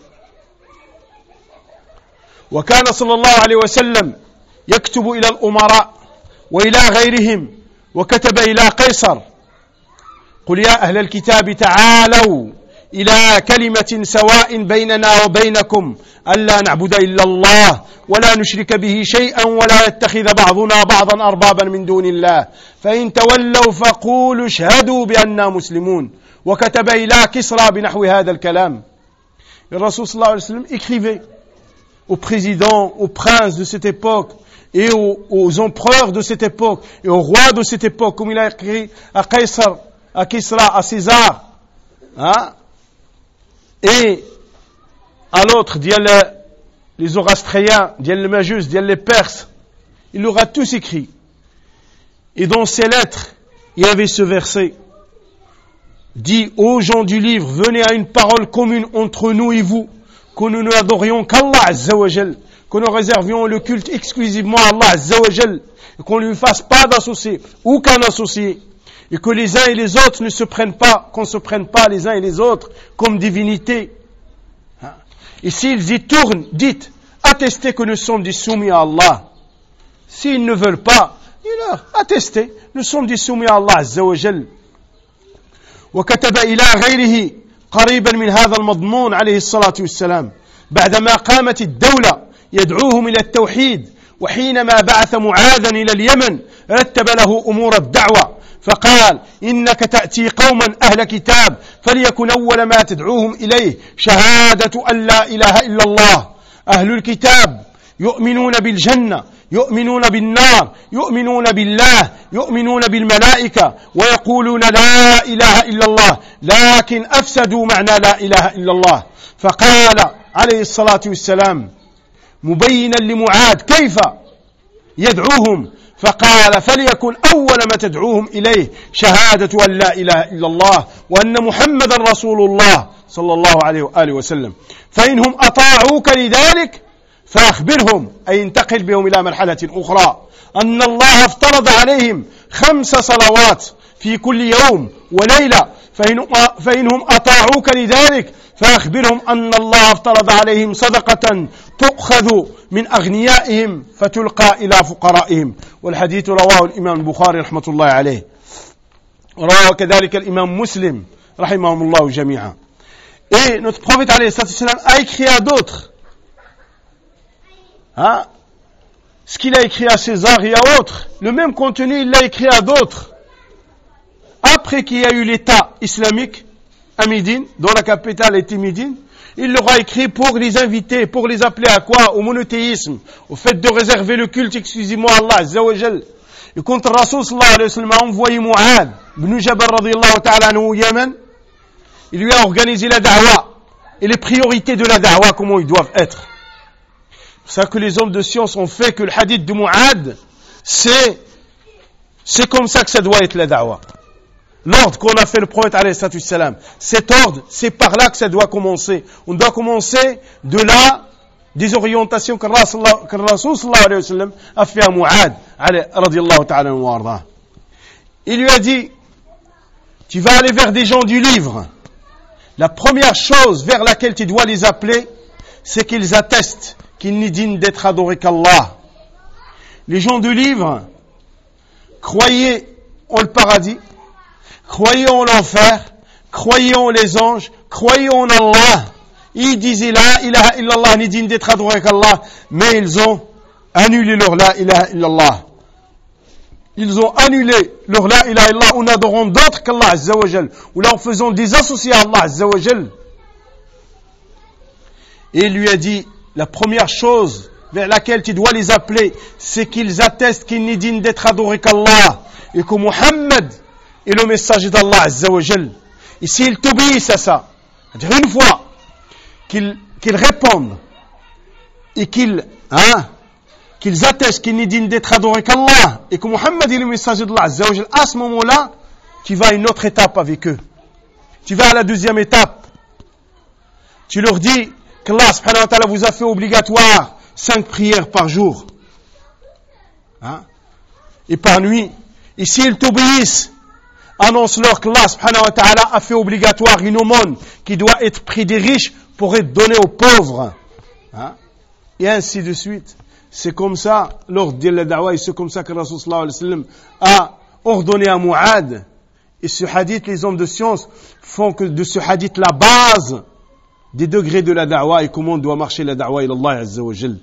وكان صلى الله عليه وسلم يكتب إلى الأمراء وإلى غيرهم وكتب إلى قيصر قل يا أهل الكتاب تعالوا إلى كلمة سواء بيننا وبينكم ألا نعبد إلا الله ولا نشرك به شيئا ولا يتخذ بعضنا بعضا أربابا من دون الله فإن تولوا فقولوا اشهدوا بأننا مسلمون وكتب إلى كسرى بنحو هذا الكلام. Le Rasul sallallahu alayhi wa sallam écrivait aux présidents, aux princes de cette époque et aux empereurs de cette époque et aux rois de cette époque, comme il a écrit à Qaysar, à Kisra, à César, et à l'autre, les Zoroastriens, les Majuses, les Perses. Il leur a tous écrit. Et dans ces lettres, il y avait ce verset. Dit aux gens du livre, venez à une parole commune entre nous et vous, que nous n'adorions qu'Allah Azza wa Jal, que nous réservions le culte exclusivement à Allah Azza wa Jal, et qu'on ne lui fasse pas d'associé, aucun associé, et que les uns et les autres qu'on se prenne pas les uns et les autres comme divinités. Et s'ils y tournent, dites, attestez que nous sommes des soumis à Allah. S'ils ne veulent pas, attestez, nous sommes des soumis à Allah Azza wa Jal. وكتب إلى غيره قريبا من هذا المضمون عليه الصلاة والسلام بعدما قامت الدولة يدعوهم إلى التوحيد وحينما بعث معاذا إلى اليمن رتب له أمور الدعوة فقال إنك تأتي قوما أهل كتاب فليكن أول ما تدعوهم إليه شهادة أن لا إله إلا الله. أهل الكتاب يؤمنون بالجنة يؤمنون بالنار يؤمنون بالله يؤمنون بالملائكة ويقولون لا إله إلا الله لكن أفسدوا معنى لا إله إلا الله. فقال عليه الصلاة والسلام مبينا لمعاذ كيف يدعوهم فقال فليكن أول ما تدعوهم إليه شهادة أن لا إله إلا الله وأن محمدا رسول الله صلى الله عليه وآله وسلم فإنهم أطاعوك لذلك فأخبرهم أي انتقل بهم إلى مرحلة أخرى أن الله افترض عليهم 5 صلوات في كل يوم وليلة فإنهم أطاعوك لذلك فأخبرهم أن الله افترض عليهم صدقة تؤخذ من أغنيائهم فتلقى إلى فقرائهم. والحديث رواه الإمام البخاري رحمة الله عليه رواه كذلك الإمام مسلم رحمهم الله جميعا. Et notre prophète alayhi salam a écrit à d'autres ce qu'il a écrit à César et à autres, le même contenu il l'a écrit à d'autres après qu'il y a eu l'état islamique à Médine, dont la capitale était Médine. Il leur a écrit pour les inviter, pour les appeler à quoi? Au monothéisme, au fait de réserver le culte exclusivement à Allah Azza wa Jal. Et quand le Rasul sallallahu alayhi wa sallam a envoyé Mu'ad ibn Jabal radiyallahu ta'ala anhu au Yémen, il lui a organisé la da'wa et les priorités de la da'wa, comment ils doivent être. C'est ça que les hommes de science ont fait que le hadith de Mu'ad, c'est comme ça que ça doit être la da'wa. L'ordre qu'on a fait le prophète alayhi salam, cet ordre, c'est par là que ça doit commencer. On doit commencer de là, des orientations que le Rasul sallallahu alayhi wa sallam a fait à Mu'ad radiyallahu ta'ala wa arda. Il lui a dit, tu vas aller vers des gens du livre. La première chose vers laquelle tu dois les appeler, c'est qu'ils attestent qu'il n'est digne d'être adoré qu'Allah. Les gens du livre croyaient en le paradis, croyez en l'enfer, croyez en les anges, croyez en Allah. Ils disaient la ilaha illallah, ni digne d'être adoré qu'Allah, mais ils ont annulé leur la ilaha illallah. Ils ont annulé leur la ilaha illallah en adorant d'autres qu'Allah Azza wa Jal, ou là en faisant des associés à Allah Azza wa Jal. Et il lui a dit, la première chose vers laquelle tu dois les appeler, c'est qu'ils attestent qu'il n'est digne d'être adoré qu'Allah, et que Muhammad est le messager d'Allah Azza wa Jal. Et s'ils t'obéissent à ça, c'est-à-dire une fois qu'ils répondent et qu'ils attestent qu'il n'est digne d'être adoré qu'Allah et que Muhammad est le messager d'Allah Azza wa Jal, à ce moment-là, tu vas à une autre étape avec eux. Tu vas à la deuxième étape. Tu leur dis qu'Allah subhanahu wa ta'ala vous a fait obligatoire 5 prières par jour. Et par nuit. Et s'ils t'obéissent, annonce-leur qu'Allah subhanahu wa ta'ala a fait obligatoire une aumône qui doit être prise des riches pour être donnée aux pauvres. Et ainsi de suite. C'est comme ça, lors de la da'wah, et c'est comme ça que Rasul sallallahu alayhi wa sallam a ordonné à Mu'ad. Et ce hadith, les hommes de science font que de ce hadith la base des degrés de la da'wah et comment doit marcher la da'wah ila Allah Azza wa Jal.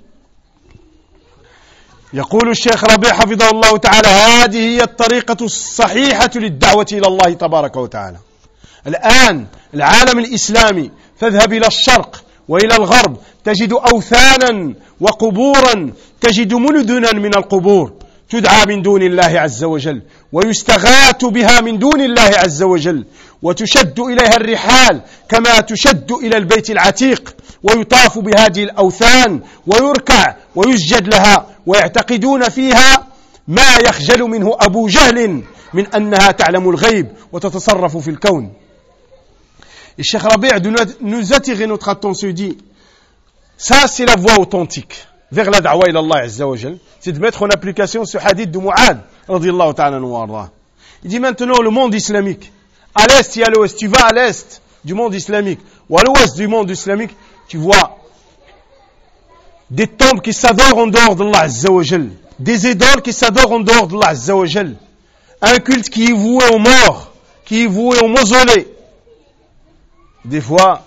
يقول الشيخ ربيع حفظه الله تعالى هذه هي الطريقة الصحيحة للدعوة إلى الله تبارك وتعالى. الآن العالم الإسلامي فاذهب إلى الشرق وإلى الغرب تجد أوثانا وقبورا تجد ملدنا من القبور تدعى من دون الله عز وجل ويستغاث بها من دون الله عز وجل وتشد إليها الرحال كما تشد إلى البيت العتيق ويطاف بهذه الأوثان ويركع ويسجد لها ويعتقدون فيها ما يخجل منه أبو جهل من أنها تعلم الغيب وتتصرف في الكون. Et Cheikh Rabi' nous attirer notre attention, il dit, ça c'est la voie authentique vers la da'wa ila Allah Azza wa Jal, c'est de mettre en application ce hadith de Mu'ad radiyallahu ta'ala anhu wa arda. Il dit maintenant le monde islamique, à l'est et à l'ouest, tu vas à l'est du monde islamique ou à l'ouest du monde islamique, tu vois des tombes qui s'adorent en dehors d'Allah Azza wa Jal, des idoles qui s'adorent en dehors d'Allah Azza wa Jal, un culte qui est voué aux morts, qui est voué au mausolée. Des fois,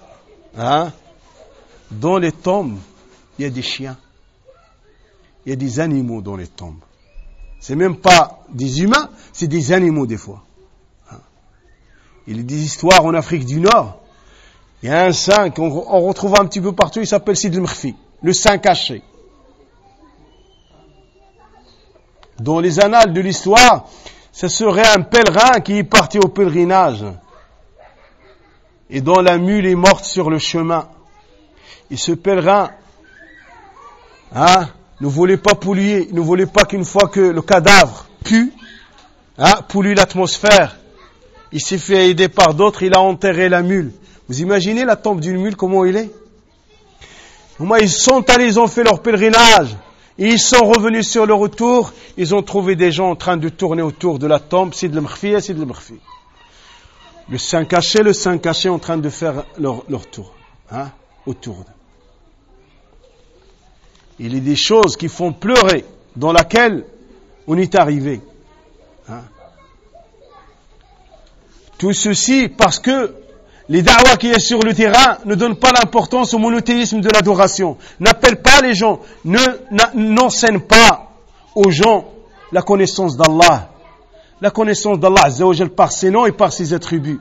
dans les tombes, il y a des chiens, il y a des animaux dans les tombes. C'est même pas des humains, c'est des animaux des fois. Il y a des histoires en Afrique du Nord. Il y a un saint qu'on retrouve un petit peu partout, il s'appelle Sid al-Mkhfi, le saint caché. Dans les annales de l'histoire, ce serait un pèlerin qui est parti au pèlerinage. Et dont la mule est morte sur le chemin. Et ce pèlerin, ne voulait pas polluer, ne voulait pas qu'une fois que le cadavre pue, pollue l'atmosphère. Il s'est fait aider par d'autres, il a enterré la mule. Vous imaginez la tombe d'une mule, comment il est? Au moins, ils sont allés, ils ont fait leur pèlerinage. Et ils sont revenus sur le retour, ils ont trouvé des gens en train de tourner autour de la tombe, Sid al-Mkhfi, Sid al-Mkhfi. Le saint caché en train de faire leur tour, autour d'eux. Il y a des choses qui font pleurer, dans laquelle on est arrivé. Tout ceci parce que les da'wahs qui sont sur le terrain ne donnent pas l'importance au monothéisme de l'adoration, n'appellent pas les gens, n'enseignent pas aux gens la connaissance d'Allah. La connaissance d'Allah Azza wa Jal par ses noms et par ses attributs.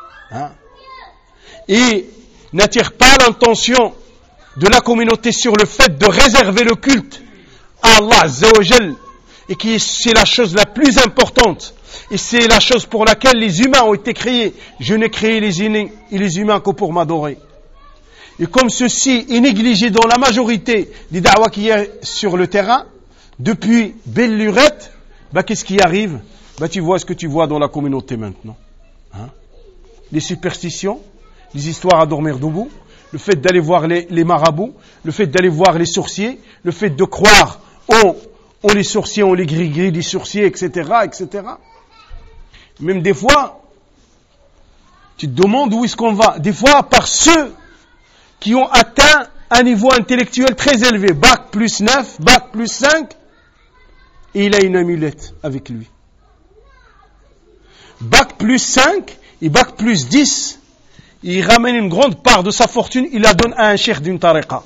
Et n'attire pas l'attention de la communauté sur le fait de réserver le culte à Allah Azza wa Jal, et qui c'est la chose la plus importante. Et c'est la chose pour laquelle les humains ont été créés. Je n'ai créé les humains que pour m'adorer. Et comme ceci est négligé dans la majorité des da'wahs qui est sur le terrain, depuis belle lurette, qu'est-ce qui arrive? Tu vois ce que tu vois dans la communauté maintenant. Les superstitions, les histoires à dormir debout, le fait d'aller voir les marabouts, le fait d'aller voir les sorciers, le fait de croire en les sorciers, en les gris-gris des sorciers, etc., etc. Même des fois, tu te demandes où est-ce qu'on va. Des fois, par ceux qui ont atteint un niveau intellectuel très élevé, bac plus 9, bac plus 5, et il a une amulette avec lui. bac plus 5 et bac plus 10, il ramène une grande part de sa fortune, il la donne à un cheikh d'une tariqa.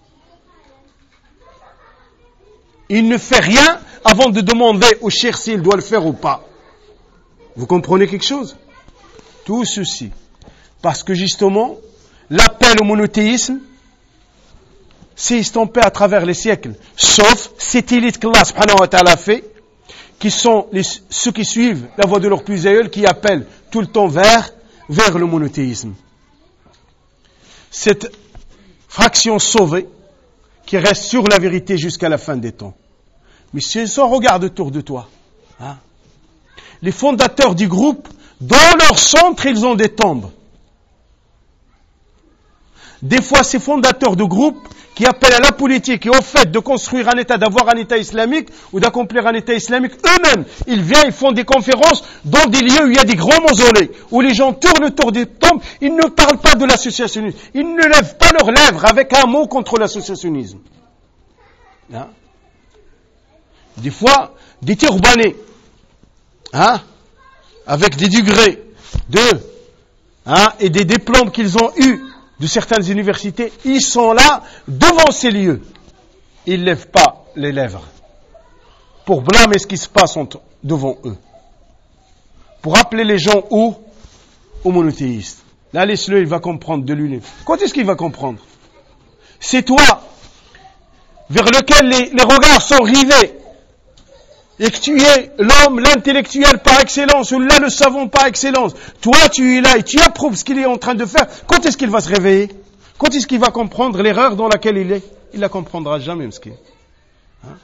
Il ne fait rien avant de demander au cheikh s'il doit le faire ou pas. Vous comprenez quelque chose? Tout ceci, parce que justement, l'appel au monothéisme s'est estompé à travers les siècles, sauf cette élite qu'Allah subhanahu wa ta'ala fait, qui sont ceux qui suivent la voie de leurs plus aïeuls, qui appellent tout le temps vers le monothéisme. Cette fraction sauvée, qui reste sur la vérité jusqu'à la fin des temps. Mais si on regarde autour de toi, hein, les fondateurs du groupe, dans leur centre, ils ont des tombes. Des fois, ces fondateurs de groupe qui appellent à la politique et au fait de construire un État, d'avoir un État islamique ou d'accomplir un État islamique, eux-mêmes, ils viennent, ils font des conférences dans des lieux où il y a des grands mausolées, où les gens tournent autour des tombes, ils ne parlent pas de l'associationnisme, ils ne lèvent pas leurs lèvres avec un mot contre l'associationnisme. Hein? Des fois, des turbanés, hein, avec des degrés et des diplômes qu'ils ont eus de certaines universités, ils sont là devant ces lieux. Ils ne lèvent pas les lèvres pour blâmer ce qui se passe devant eux, pour appeler les gens aux monothéistes. Là, laisse-le, il va comprendre de lui-même. Quand est-ce qu'il va comprendre? C'est toi vers lequel les regards sont rivés, et que tu es l'homme, l'intellectuel par excellence, ou là le savant par excellence. Toi, tu es là et tu approuves ce qu'il est en train de faire. Quand est-ce qu'il va se réveiller? Quand est-ce qu'il va comprendre l'erreur dans laquelle il est? Il la comprendra jamais, mesquin. Hein?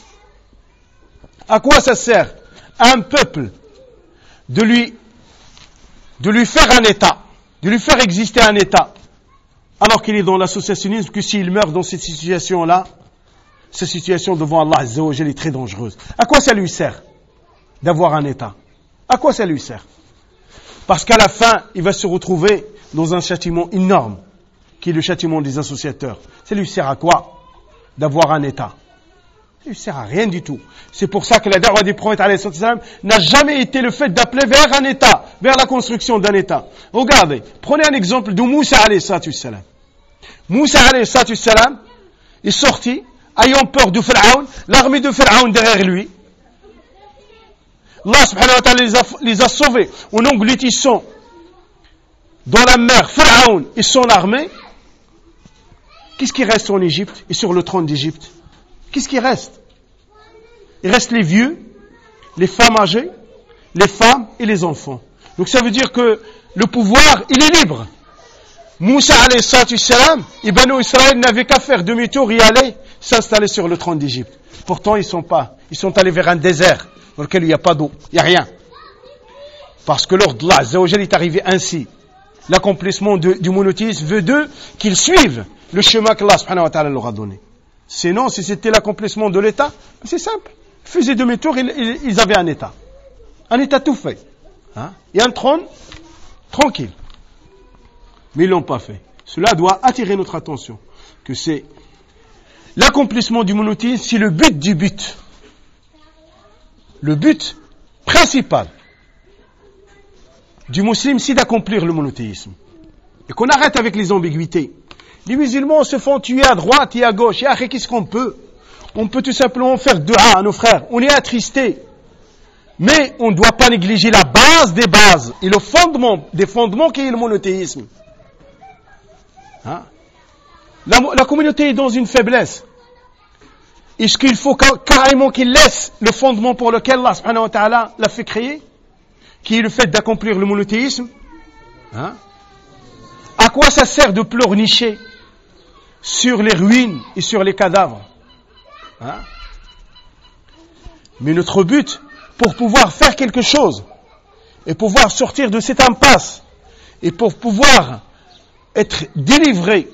À quoi ça sert à un peuple de lui faire un État, de lui faire exister un État, alors qu'il est dans l'associationnisme, que s'il meurt dans cette situation-là, cette situation devant Allah Azza wa Jalla est très dangereuse. À quoi ça lui sert d'avoir un État? À quoi ça lui sert? Parce qu'à la fin, il va se retrouver dans un châtiment énorme, qui est le châtiment des associateurs. Ça lui sert à quoi d'avoir un État? Ça lui sert à rien du tout. C'est pour ça que la da'wa des prophètes alayhi salam n'a jamais été le fait d'appeler vers un État, vers la construction d'un État. Regardez, prenez un exemple de Moussa alayhi salam. Moussa alayhi salam est sorti ayant peur de Pharaon, l'armée de Pharaon derrière lui. Allah subhanahu wa ta'ala les a sauvés en engloutissant dans la mer Pharaon et son armée. Qu'est-ce qui reste en Égypte et sur le trône d'Égypte? Qu'est-ce qui reste? Il reste les vieux, les femmes âgées, les femmes et les enfants. Donc ça veut dire que le pouvoir, il est libre. Moussa alayhi salam et Banu Israël n'avaient qu'à faire demi-tour et aller s'installer sur le trône d'Égypte. Pourtant, ils sont allés vers un désert dans lequel il n'y a pas d'eau, il n'y a rien. Parce que l'ordre d'Allah Azza wa Jalla est arrivé ainsi. L'accomplissement du monothéisme veut d'eux qu'ils suivent le chemin qu'Allah subhanahu wa ta'ala leur a donné. Sinon, si c'était l'accomplissement de l'État, c'est simple. Ils faisaient demi-tour, ils avaient un État. Un État tout fait. Hein? Et un trône tranquille. Mais ils ne l'ont pas fait. Cela doit attirer notre attention. Que c'est l'accomplissement du monothéisme, c'est le but du but. Le but principal du musulman, c'est d'accomplir le monothéisme. Et qu'on arrête avec les ambiguïtés. Les musulmans se font tuer à droite et à gauche. Et après, qu'est-ce qu'on peut? On peut tout simplement faire dua à nos frères. On est attristé. Mais on ne doit pas négliger la base des bases et le fondement des fondements qui est le monothéisme. Hein? La communauté est dans une faiblesse. Est-ce qu'il faut carrément qu'il laisse le fondement pour lequel Allah subhanahu wa ta'ala l'a fait créer, qui est le fait d'accomplir le monothéisme? Hein? À quoi ça sert de pleurnicher sur les ruines et sur les cadavres? Hein? Mais notre but, pour pouvoir faire quelque chose, et pouvoir sortir de cette impasse, et pour pouvoir être délivré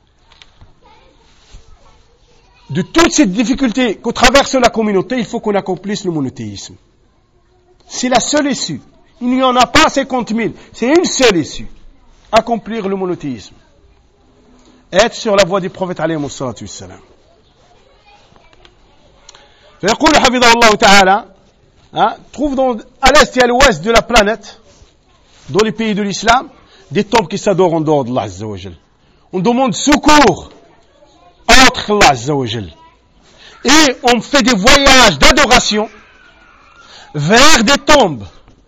de toutes ces difficultés que traverse la communauté, il faut qu'on accomplisse le monothéisme. C'est la seule issue. Il n'y en a pas 50 000. C'est une seule issue. Accomplir le monothéisme. Être sur la voie du prophète alayhi salatu wassalam. فيقول حفظه الله تعالى trouve à l'est et à l'ouest de la planète, dans les pays de l'islam, des tombes qui s'adorent en dehors d'Allah Azza wa Jal. On demande secours entre Allah Azza wa Jal. Et on fait des voyages d'adoration vers des tombes.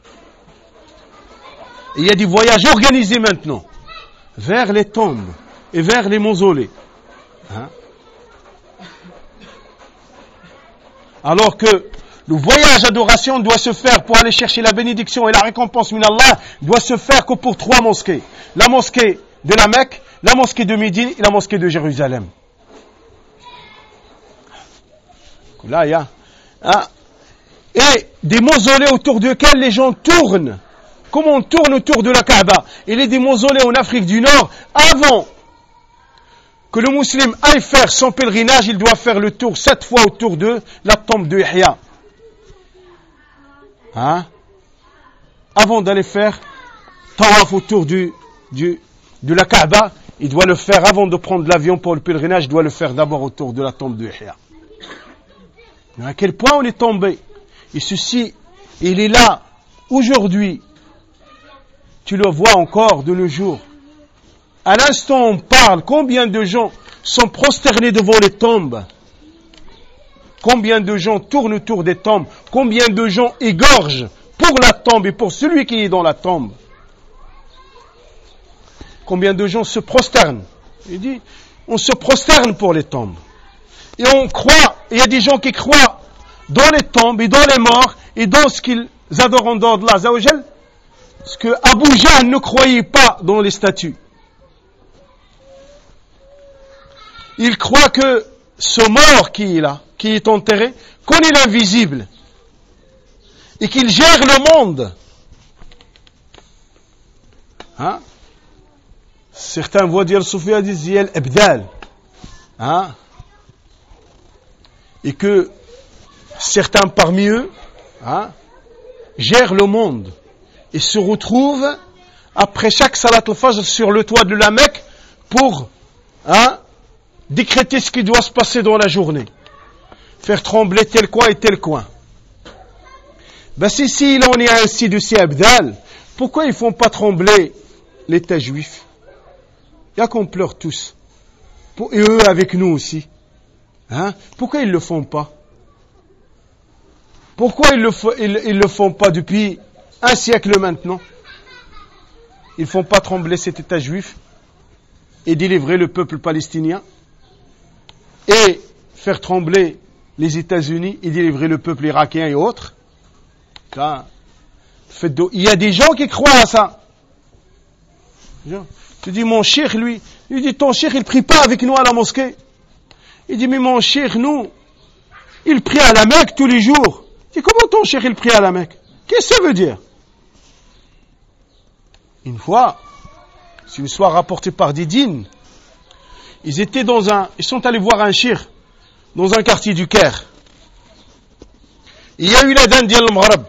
Et il y a des voyages organisés maintenant vers les tombes et vers les mausolées. Alors que le voyage d'adoration doit se faire pour aller chercher la bénédiction et la récompense d'Allah, doit se faire que pour 3 mosquées. La mosquée de la Mecque, la mosquée de Médine et la mosquée de Jérusalem. Là, il y a et des mausolées autour desquels les gens tournent. Comme on tourne autour de la Kaaba. Il y a des mausolées en Afrique du Nord. Avant que le musulman aille faire son pèlerinage, il doit faire le tour 7 fois autour de la tombe de Yahya. Avant d'aller faire tawaf autour de la Kaaba, il doit le faire avant de prendre l'avion pour le pèlerinage, il doit le faire d'abord autour de la tombe de Yahya. Mais à quel point on est tombé. Et ceci, il est là, aujourd'hui. Tu le vois encore de nos jours. À l'instant où on parle, combien de gens sont prosternés devant les tombes? Combien de gens tournent autour des tombes? Combien de gens égorgent pour la tombe et pour celui qui est dans la tombe? Combien de gens se prosternent? Il dit, on se prosterne pour les tombes. Et on croit, il y a des gens qui croient dans les tombes et dans les morts et dans ce qu'ils adorent en dehors de Allah Azza wa Jal, ce que Abu Jahl ne croyait pas dans les statues. Il croit que ce mort qui est là, qui est enterré, connaît l'invisible et qu'il gère le monde. Certains voient dire Soufia disent Yel Abdal. Et que certains parmi eux gèrent le monde et se retrouvent après chaque salat al-fajr sur le toit de la Mecque pour décréter ce qui doit se passer dans la journée, faire trembler tel coin et tel coin. Si il en est ainsi de ces abdal, pourquoi ils font pas trembler l'État juif? Il y a qu'on pleure tous, et eux avec nous aussi. Pourquoi ils le font pas? Pourquoi ils le font pas depuis un siècle maintenant? Ils font pas trembler cet État juif et délivrer le peuple palestinien et faire trembler les États-Unis et délivrer le peuple irakien et autres. Il y a des gens qui croient à ça. Tu dis mon cheikh, lui, il dit ton cheikh il prie pas avec nous à la mosquée. Il dit mais mon cheikh nous, il prie à la Mecque tous les jours. Je dis comment ton cheikh il prie à la Mecque? Qu'est-ce que ça veut dire? Une fois, c'est une histoire rapportée par des dînes. Ils sont allés voir un cheikh dans un quartier du Caire. Il y a eu l'adhan d'Al Maghreb.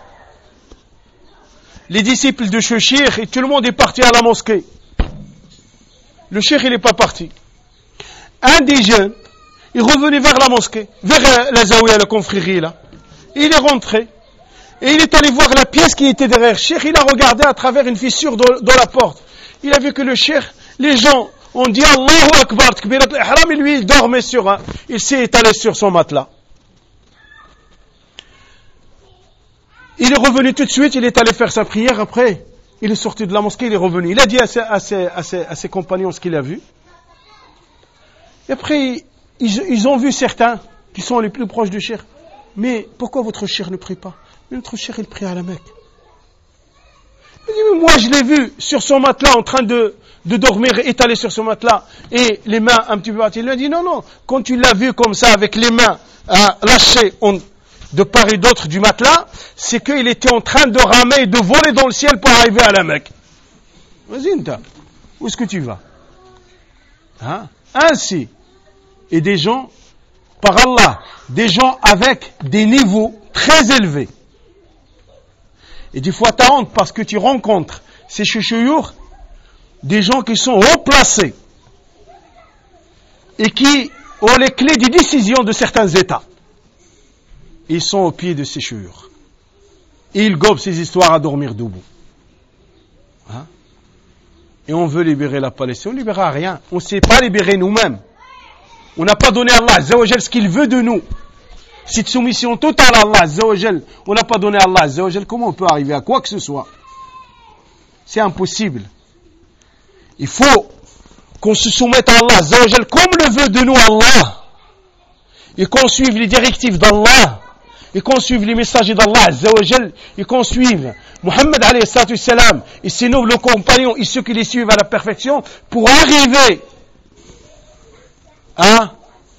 Les disciples de ce cheikh et tout le monde est parti à la mosquée. Le cheikh il n'est pas parti. Un des jeunes est revenu vers la mosquée, vers la zaouia, la confrérie là. Et il est rentré. Et il est allé voir la pièce qui était derrière le cheikh. Il a regardé à travers une fissure dans la porte. Il a vu que le cheikh, les gens ont dit Allahu Akbar, Takbirat al-Ihram, et lui il dormait il s'est étalé sur son matelas. Il est revenu tout de suite, il est allé faire sa prière, après, il est sorti de la mosquée, il est revenu. Il a dit à ses compagnons ce qu'il a vu. Et après, ils ont vu certains qui sont les plus proches du cheikh. Mais pourquoi votre cheikh ne prie pas? Mais notre cheikh, il prie à la Mecque. Il dit, mais moi je l'ai vu sur son matelas en train de dormir, étalé sur son matelas, et les mains un petit peu parties. Il lui a dit, non, quand tu l'as vu comme ça, avec les mains lâchées de part et d'autre du matelas, c'est qu'il était en train de ramer et de voler dans le ciel pour arriver à la Mecque. Vas-y, où est-ce que tu vas? Ainsi. Et des gens, par Allah, des gens avec des niveaux très élevés. Et des fois, t'as honte parce que tu rencontres ces chouchouyours, des gens qui sont haut placés et qui ont les clés des décisions de certains États. Ils sont au pied de ces chouyours. Et il gobe ces histoires à dormir debout. Hein? Et on veut libérer la Palestine. On ne libérera rien. On ne sait pas libérer nous-mêmes. On n'a pas donné à Allah Azza wa Jal ce qu'il veut de nous. Cette soumission totale à Allah Azza wa Jal, on n'a pas donné à Allah Azza wa Jal. Comment on peut arriver à quoi que ce soit? C'est impossible. Il faut qu'on se soumette à Allah Azza wa Jal comme le veut de nous Allah. Et qu'on suive les directives d'Allah. Et qu'on suive les messagers d'Allah Azza wa Jal. Et qu'on suive Muhammad alayhi salatu salam et ses nobles compagnons et ceux qui les suivent à la perfection pour arriver à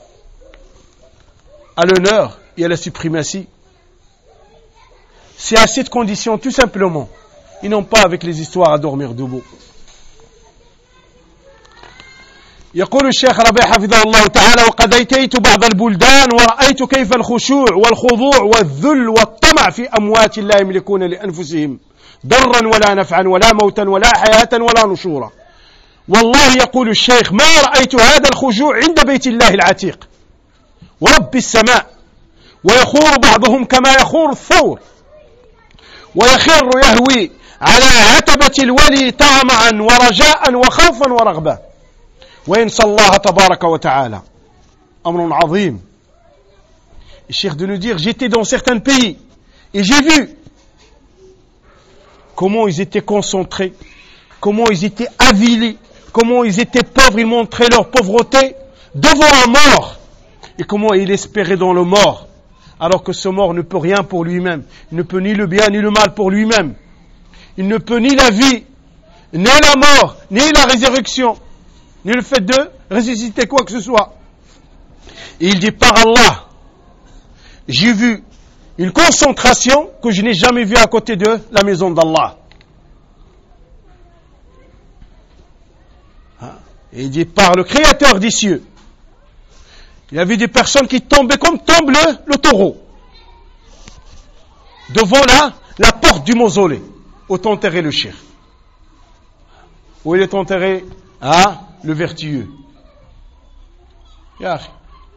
l'honneur et à la suprématie. C'est à cette condition, tout simplement. Ils n'ont pas avec les histoires à dormir debout. يقول الشيخ ربيع حفظه الله تعالى: وقد أتيت بعض البلدان ورأيت كيف الخشوع والخضوع والذل والطمع في أموات لا يملكون لأنفسهم ضرا ولا نفعا ولا موتا ولا حياة ولا نشورا. والله يقول الشيخ ما رأيت هذا الخشوع عند بيت الله العتيق ورب السماء، ويخور بعضهم كما يخور الثور، ويخر يهوي على عتبة الولي طمعا ورجاء وخوفا ورغبة، وينسى الله تبارك وتعالى. أمر عظيم. Le cheikh de nous dire, j'étais dans certains pays et j'ai vu comment ils étaient concentrés, comment ils étaient avilés, comment ils étaient pauvres, ils montraient leur pauvreté devant un mort, et comment ils espéraient dans le mort, alors que ce mort ne peut rien pour lui-même, il ne peut ni le bien ni le mal pour lui-même, il ne peut ni la vie, ni la mort, ni la résurrection, ni le fait de ressusciter quoi que ce soit. Et il dit, par Allah, j'ai vu une concentration que je n'ai jamais vue à côté de la maison d'Allah. Et il dit, par le Créateur des cieux, il y avait des personnes qui tombaient comme tombe le taureau devant la porte du mausolée où est enterré le cheikh, où il est enterré le vertueux. Ya.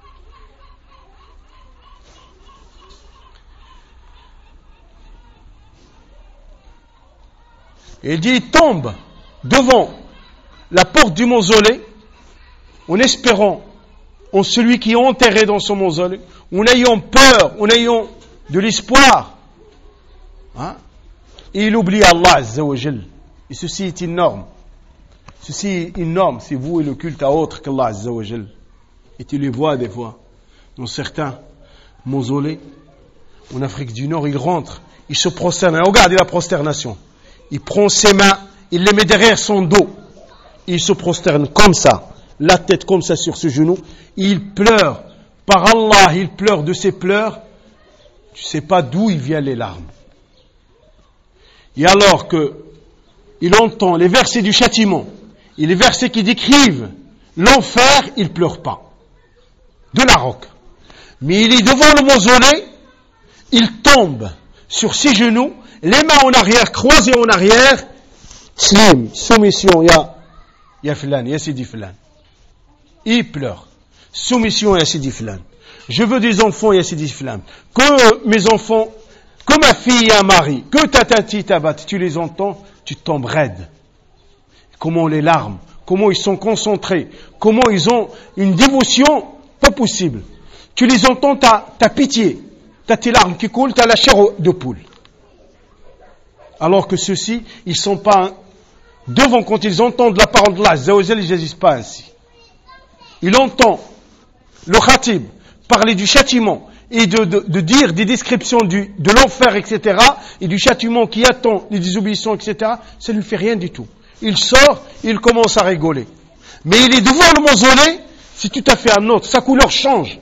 Et il dit, il tombe devant la porte du mausolée en espérant en celui qui est enterré dans son mausolée, en ayant peur, en ayant de l'espoir. Et il oublie Allah Azza wa Jal. Et ceci est une norme. Ceci est une norme, c'est vous et le culte à autre qu'Allah Azza wa Jal. Et tu les vois des fois dans certains mausolées en Afrique du Nord, il rentre, il se prosterne. Regardez la prosternation. Il prend ses mains, il les met derrière son dos. Il se prosterne comme ça, la tête comme ça sur ses genoux. Il pleure. Par Allah, il pleure de ses pleurs. Tu sais pas d'où il vient les larmes. Et alors que il entend les versets du châtiment et les versets qui décrivent l'enfer, il pleure pas. De la roque. Mais il est devant le mausolée, il tombe sur ses genoux, les mains en arrière, croisées en arrière, slim, soumission, ya filan, ya sidi filan. Il pleure. Soumission, ya sidi filan. Je veux des enfants, ya sidi filan. Que mes enfants, que ma fille, ya mari, que ta tati, ta bat, tu les entends, tu tombes raide. Comment les larmes, comment ils sont concentrés, comment ils ont une dévotion pas possible. Tu les entends, t'as pitié, t'as tes larmes qui coulent, t'as la chair de poule. Alors que ceux-ci, ils sont pas devant, quand ils entendent la parole de Allah, ils n'agissent pas ainsi. Il entend le khatib parler du châtiment et de dire des descriptions de l'enfer, etc., et du châtiment qui attend les désobéissants, etc., ça ne lui fait rien du tout. Il sort, il commence à rigoler. Mais il est devant le mausolée, c'est tout à fait un autre. Sa couleur change.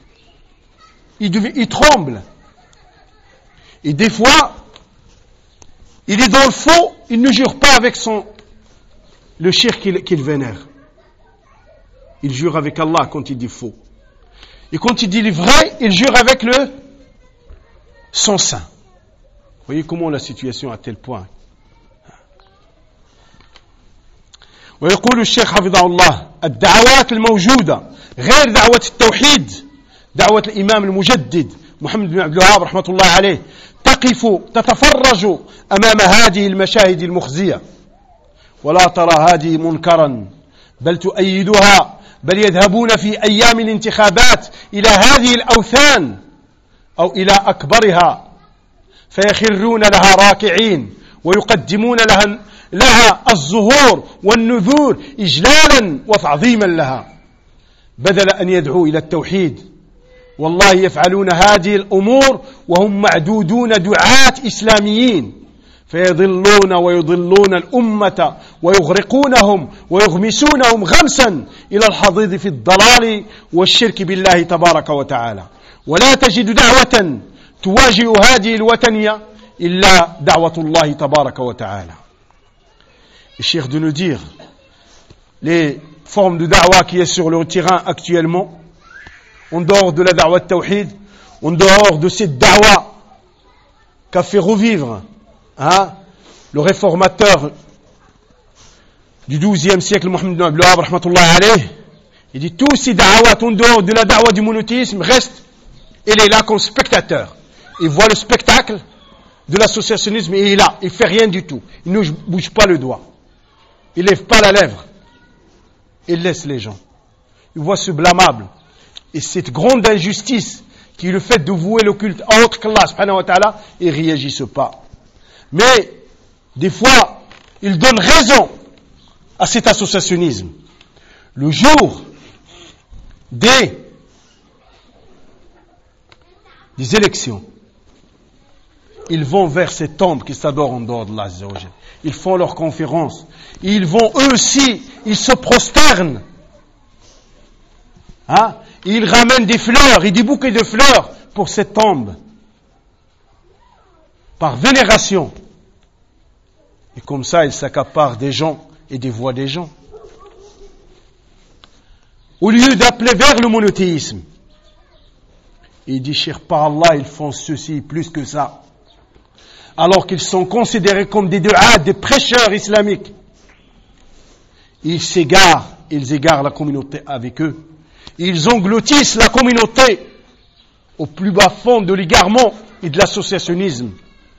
Il tremble. Et des fois, il est dans le faux, il ne jure pas avec le shirk qu'il vénère. Il jure avec Allah quand il dit faux. Et quand il dit le vrai, il jure avec son saint. Vous voyez comment la situation est à tel point. ويقول الشيخ حفظه الله الدعوات الموجودة غير دعوة التوحيد دعوة الإمام المجدد محمد بن عبد الوهاب رحمة الله عليه تقف تتفرج أمام هذه المشاهد المخزية ولا ترى هذه منكرا بل تؤيدها بل يذهبون في أيام الانتخابات إلى هذه الأوثان أو إلى أكبرها فيخرون لها راكعين ويقدمون لها الزهور والنذور إجلالا وتعظيما لها بدل أن يدعوا إلى التوحيد. والله يفعلون هذه الأمور وهم معدودون دعاة إسلاميين فيضلون ويضلون الأمة ويغرقونهم ويغمسونهم غمسا إلى الحضيض في الضلال والشرك بالله تبارك وتعالى. ولا تجد دعوة تواجه هذه الوثنية إلا دعوة الله تبارك وتعالى. Le cheikh de nous dire les formes de da'wah qui est sur le terrain actuellement, en dehors de la da'wah de tawhid, en dehors de cette da'wah qu'a fait revivre le réformateur du XIIe siècle, Mohammed ibn Abdul Wahhab, rahmatullah alayh, il dit tous ces da'wahs en dehors de la da'wah du monothéisme restent, il est là comme spectateur. Il voit le spectacle de l'associationnisme et il est là, il fait rien du tout. Il ne bouge pas le doigt. Il lève pas la lèvre. Il laisse les gens. Il voit ce blâmable et cette grande injustice qui est le fait de vouer le culte à autre qu'Allah subhanahu wa ta'ala, ils réagissent pas. Mais des fois, ils donnent raison à cet associationnisme. Le jour des élections, ils vont vers ces tombes qui s'adorent en dehors de Allah Azza wa Jal. Ils font leurs conférences. Ils vont eux aussi, ils se prosternent. Ils ramènent des fleurs et des bouquets de fleurs pour cette tombe. Par vénération. Et comme ça, ils s'accaparent des gens et des voix des gens. Au lieu d'appeler vers le monothéisme. Il dit, cher par Allah, ils font ceci plus que ça. Alors qu'ils sont considérés comme des du'at, des prêcheurs islamiques. Ils s'égarent, ils égarent la communauté avec eux. Ils engloutissent la communauté au plus bas fond de l'égarement et de l'associationnisme.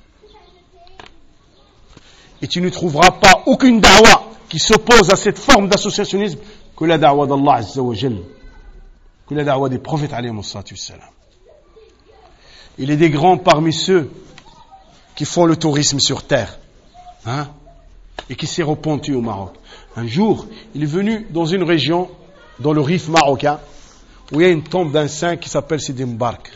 Et tu ne trouveras pas aucune da'wah qui s'oppose à cette forme d'associationnisme que la da'wah d'Allah Azza wa Jal, que la da'wah des prophètes alayhimu salatu wassalam. Il est des grands parmi ceux qui font le tourisme sur terre, et qui s'est repenti au Maroc. Un jour, il est venu dans une région, dans le Rif marocain, où il y a une tombe d'un saint qui s'appelle Sidi Mbark.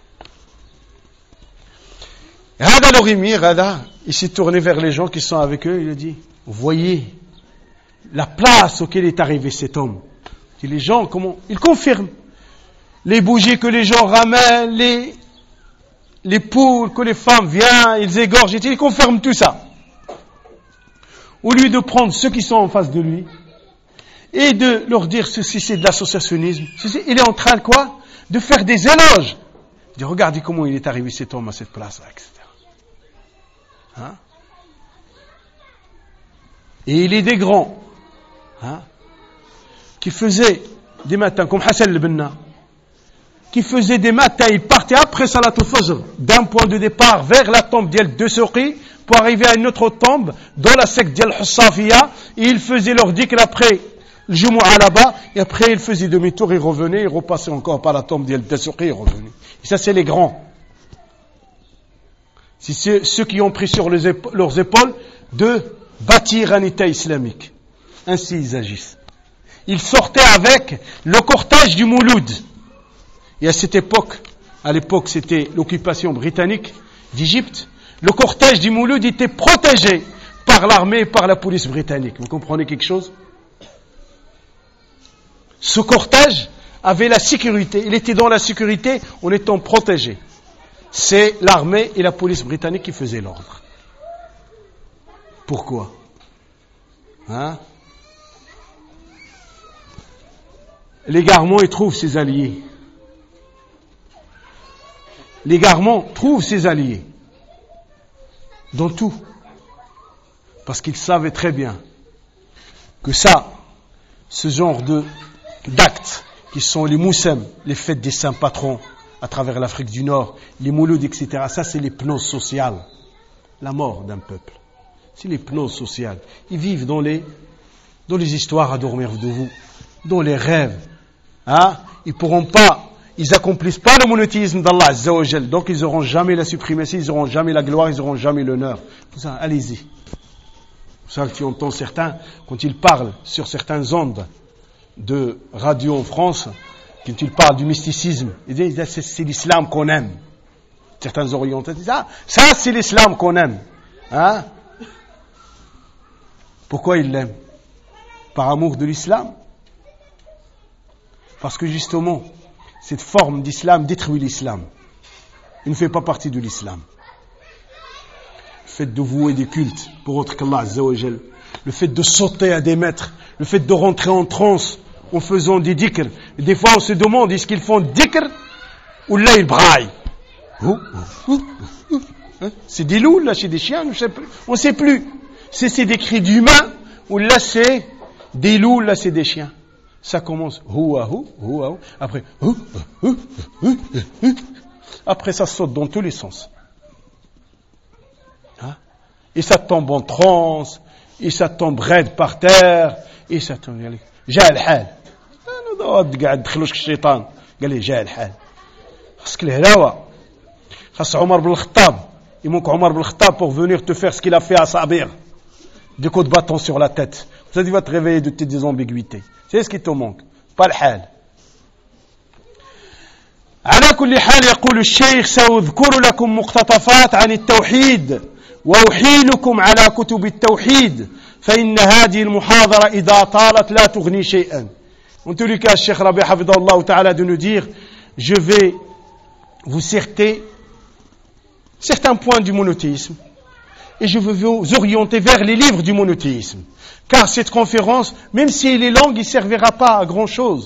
Il s'est tourné vers les gens qui sont avec eux, il a dit, vous voyez la place auquel est arrivé cet homme. Et les gens, comment? Ils confirment. Les bougies que les gens ramènent, les poules, que les femmes viennent, ils égorgent, ils confirment tout ça. Au lieu de prendre ceux qui sont en face de lui et de leur dire ceci c'est de l'associationnisme, il est en train de quoi? De faire des éloges. Il dit regardez comment il est arrivé cet homme à cette place-là, etc. Et il est des grands qui faisaient des matins, comme Hassan al-Banna, qui faisait des matins, il partait après Salat al-Fajr, d'un point de départ vers la tombe d'El Dessouqi, pour arriver à une autre tombe, dans la secte d'El Hussafiya, et il faisait leur dhikr après le Jumu'ah là-bas, et après il faisait demi-tour, il revenait, il repassait encore par la tombe d'El Dessouqi, il revenait. Et ça c'est les grands. C'est ceux qui ont pris sur leurs épaules de bâtir un État islamique. Ainsi ils agissent. Ils sortaient avec le cortège du Mouloud. Et à cette époque, c'était l'occupation britannique d'Égypte, le cortège du Mouloud était protégé par l'armée et par la police britannique. Vous comprenez quelque chose? Ce cortège avait la sécurité, il était dans la sécurité en étant protégé. C'est l'armée et la police britannique qui faisaient l'ordre. Pourquoi? L'égarement, il trouve ses alliés. L'égarement trouve ses alliés dans tout. Parce qu'ils savaient très bien que ce genre d'actes qui sont les moussem, les fêtes des saints patrons, à travers l'Afrique du Nord, les moulouds, etc. Ça, c'est l'hypnose sociale. La mort d'un peuple. C'est l'hypnose sociale. Ils vivent dans les histoires à dormir de vous, dans les rêves. Hein? Ils accomplissent pas le monothéisme d'Allah Azza wa Jal. Donc ils n'auront jamais la suprématie, ils n'auront jamais la gloire, ils n'auront jamais l'honneur. Pour ça, allez-y. Pour ça que tu entends certains, quand ils parlent sur certaines ondes de radio en France, quand ils parlent du mysticisme, ils disent c'est l'islam qu'on aime. Certains orientaux disent ça c'est l'islam qu'on aime. Hein? Pourquoi ils l'aiment? Par amour de l'islam? Parce que justement, cette forme d'islam détruit l'islam. Il ne fait pas partie de l'islam. Le fait de vouer des cultes pour autre qu'Allah Azza wa Jal, le fait de sauter à des mètres, le fait de rentrer en transe en faisant des dhikr. Des fois on se demande est-ce qu'ils font dhikr ou là ils braillent. C'est des loups là, c'est des chiens, on ne sait plus. C'est des cris d'humains ou là c'est des loups, là c'est des chiens. Ça commence après après ça saute dans tous les sens. Hein? Et ça tombe en transe, et ça tombe raide par terre, et ça tombe. جاء الحال. أنا قاعد دخلوش الشيطان قال لي جاء الحال. خاصك الهلاوة. خاص عمر بن الخطاب. Il manque Omar bin Khattab pour venir te faire ce qu'il a fait à Sabir. Des coups de bâton sur la tête. Ça, tu vas te réveiller de tes ambiguïtés. C'est ce qui te manque. Pas le حال. على كل حال يقول الشيخ سأذكر لكم مقتطفات عن التوحيد وأحيلكم على كتب التوحيد فإن هذه المحاضرة إذا طالت لا تغني شيئا. En tous les cas, Cheikh Rabi Hafidahullah Ta'ala de nous dire, je vais vous citer certains points du monothéisme et je veux vous orienter vers les livres du monothéisme. Car cette conférence, même si elle est longue, il ne servira pas à grand chose.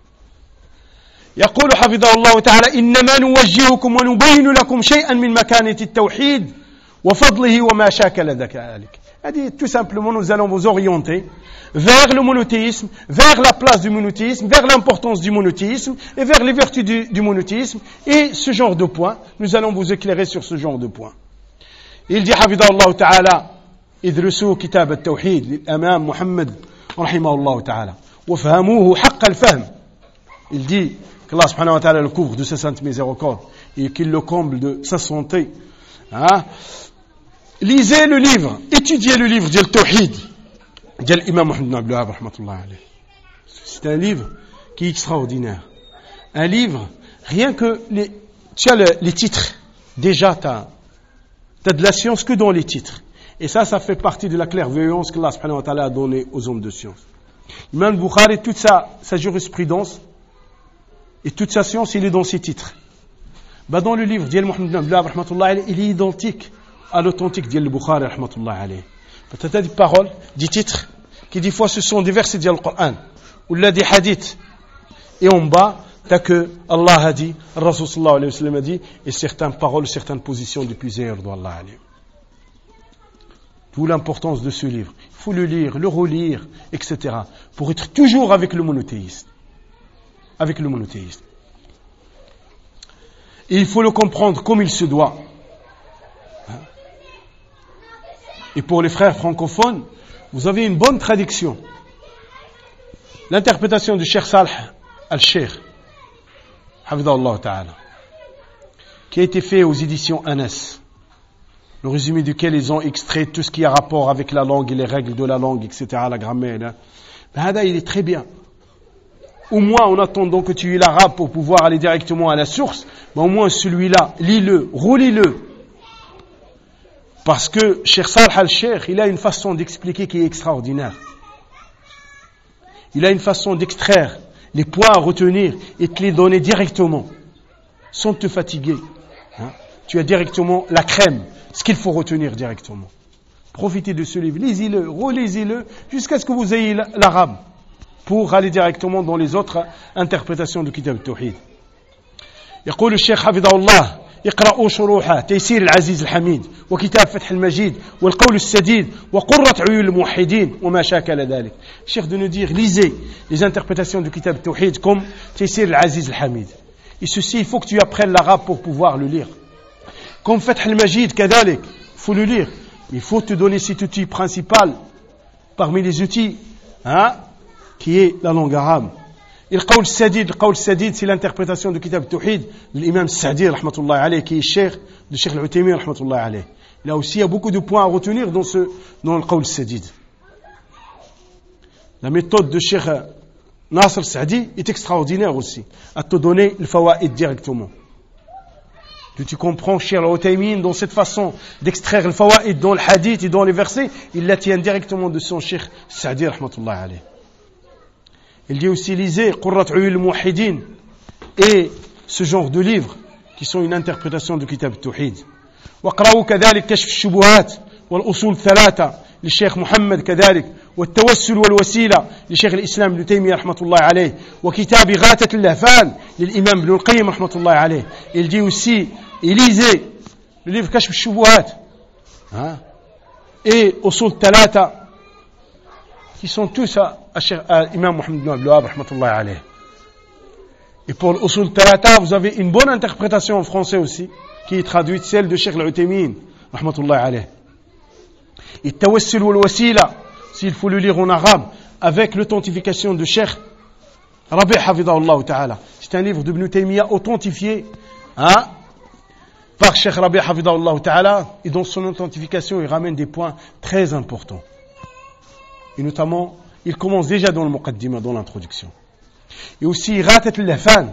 يقول حفظه الله تعالى إنما نوجهكم ونبين لكم شيئا من مكانة التوحيد وفضله وما شاكل ذلك. Tout simplement, nous allons vous orienter vers le monothéisme, vers la place du monothéisme, vers l'importance du monothéisme et vers les vertus du monothéisme. Et ce genre de points, nous allons vous éclairer sur ce genre de points. Il dit حفظه الله تعالى ادرسوا كتاب التوحيد للإمام محمد رحمه الله تعالى وفهموه حق الفهم. Il dit qu'Allah subhanahu wa ta'ala le couvre de sa sainte miséricorde et qu'il le comble de sa santé. Hein? Lisez le livre, étudiez le livre ديال التوحيد ديال الإمام محمد بن عبد الوهاب رحمة الله عليه. C'est un livre qui est extraordinaire. Un livre, rien que tu as les titres, déjà tu as de la science que dans les titres. Et ça fait partie de la clairvoyance qu'Allah subhanahu wa ta'ala a donnée aux hommes de science. Imam Bukhari, toute sa jurisprudence et toute sa science, il est dans ses titres. Dans le livre d'Yal Muhammad ibn Abdullah rahmatullah alayhi, il est identique à l'authentique d'Yal Bukhari rahmatullah alayhi. Peut-être des paroles, des titres, qui des fois ce sont des versets du Coran, ou là des hadiths. Et en bas, t'as que Allah a dit, Rasul sallallahu alayhi wa sallam a dit, et certaines paroles, certaines positions du plusieurs d'Allah alayhi. D'où l'importance de ce livre. Il faut le lire, le relire, etc. Pour être toujours avec le monothéisme. Avec le monothéisme. Et il faut le comprendre comme il se doit. Et pour les frères francophones, vous avez une bonne traduction. L'interprétation du Cheikh Salih al-Sheikh, Hafidahullah Ta'ala, qui a été fait aux éditions Anas, le résumé duquel ils ont extrait tout ce qui a rapport avec la langue et les règles de la langue, etc., la grammaire. Il est très bien. Au moins, en attendant que tu aies l'arabe pour pouvoir aller directement à la source, au moins celui-là, lis-le, relis-le. Parce que Cheikh Salih al-Sheikh, il a une façon d'expliquer qui est extraordinaire. Il a une façon d'extraire les points à retenir et de les donner directement, sans te fatiguer. Tu as directement la crème, ce qu'il faut retenir directement. Profitez de ce livre, lisez-le, relisez-le, jusqu'à ce que vous ayez l'arabe, pour aller directement dans les autres interprétations du Kitab al-Tawhid. يقول الشيخ حفظه الله اقرأوا شروحه تيسير العزيز الحميد وكتاب فتح المجيد والقول السديد وقرة عيون الموحدين وما شاكل ذلك. Cheikh de nous dire lisez les interprétations du Kitab al-Tawhid comme تيسير العزيز الحميد Et ceci, il faut que tu apprennes l'arabe pour pouvoir le lire. Comme Fath al-Majid, kadalik, il faut le lire. Il faut te donner cet outil principal parmi les outils, qui est la langue arabe. Et le qawl sadid, c'est l'interprétation du Kitab Tawhid de l'imam Sa'di, rahmatullahi alayhi, qui est cheikh de Cheikh al-Uthaymin, rahmatullahi alayhi. Là aussi, il y a beaucoup de points à retenir dans le qawl sadid. La méthode de Cheikh Nasr Sa'di est extraordinaire aussi, à te donner le fawaïd directement. Tu comprends, Cheikh al-Uthaymin, dans cette façon d'extraire le fawaïd dans le hadith et dans les versets, il la tient directement de son Cheikh Sa'di, rahmatullahi alayhi. Il dit aussi, lisez Qurrat Uyul Muwahhidin et ce genre de livres qui sont une interprétation du Kitab Tawhid. واقرأوا كذلك كشف الشبهات والأصول الثلاثة للشيخ محمد كذلك والتوسل والوسيلة لشيخ الإسلام ابن تيمية رحمة الله عليه وكتاب غاثة اللهفان للإمام ابن القيم رحمة الله عليه. Il dit aussi, lisez le livre كشف الشبهات et أصول الثلاثة qui sont tous à l'imam Mohamed ibn Abdul Wahhab rahmatullahi alayhi. Et pour l'usul thalatha, vous avez une bonne interprétation en français aussi, qui est traduite, celle de Cheikh al-Uthaymin rahmatullahi alayhi. Et Tawassul wal Wasila, s'il faut le lire en arabe, avec l'authentification de Cheikh Rabi' hafidahullah ta'ala. C'est un livre d'Ibn Taymiyyah authentifié par Cheikh Rabi' hafidahullah ta'ala, et dans son authentification, il ramène des points très importants. Et notamment, il commence déjà dans le Muqaddimah, dans l'introduction. Et aussi, Ghatat al-Lahfan,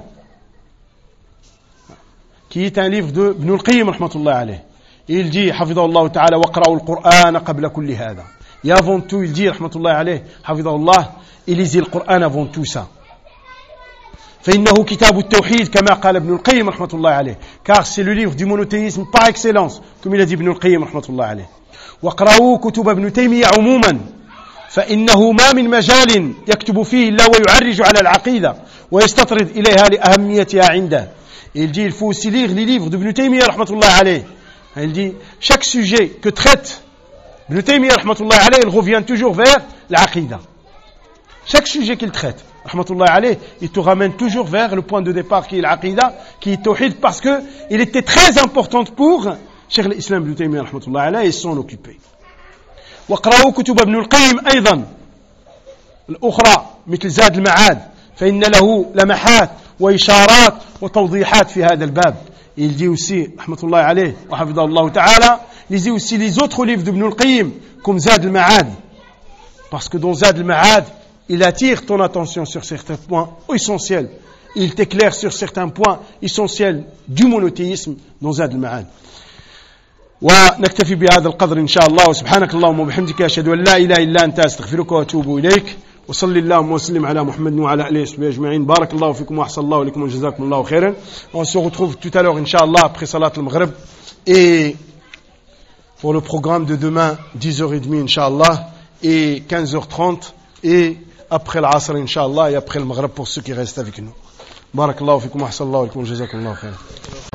qui est un livre de Ibn al-Qayyim, rahmatullahi alayhi. Et il dit, hafidahullah ta'ala, waqra'u al-Qur'an qabla kulli hada. Et avant tout, il dit, rahmatullahi alayhi, hafidahullah, et lisez le Qur'an avant tout ça. فإنه كتاب التوحيد كما قال ابن القيم رحمة الله عليه. Car c'est le livre du monothéisme par excellence, comme il a dit Ibn al-Qayyim رحمة الله عليه. وقرأوا كتب ابن تيمية عموما فإنه ما من مجال يكتب فيه إلا ويعرج على العقيدة ويستطرد إليها لأهميتها عنده. Il dit, il faut aussi lire les livres d'Ibn Taymiyyah rahmatullah alayh. Il dit, chaque sujet que traite Ibn Taymiyyah rahmatullah alayh, il revient toujours vers l'aqida. Chaque sujet qu'il traite, rahmatullah alayh, il te ramène toujours vers le point de départ qui est l'aqida, qui est tawhid, parce que il était très importante pour Cheikh l'Islam Ibn Taymiyyah rahmatullah alayh et s'en occuper. واقرأوا كتب ابن القيم أيضا الأخرى مثل زاد المعاد فإن له لمحات وإشارات وتوضيحات في هذا الباب. Il dit aussi, rahmatullah alayh, wa hafidahullah ta'ala, lisez aussi les autres livres d'Ibn al-Qayyim, comme Zad al-Ma'ad. Parce que dans Zad al-Ma'ad, il attire ton attention sur certains points essentiels. Il t'éclaire sur certains points essentiels du monothéisme dans Zad al-Ma'ad. ونكتفي بهذا القدر إن شاء الله وسبحانك اللهم وبحمدك أشهد أن لا إله إلا أنت أستغفرك وأتوب إليك وصل اللهم وسلم على محمد وعلى آله وصحبه أجمعين بارك الله فيكم وأحسن الله إليكم وجزاكم الله خيرا. On se retrouve tout à l'heure إن شاء الله après Salat al-Maghrib et pour le programme de demain 10h30 إن شاء الله et 15h30 et après l'Asr إن شاء الله et après le Maghrib pour ceux qui restent avec nous. بارك الله فيكم وأحسن الله إليكم وجزاكم الله خيرا.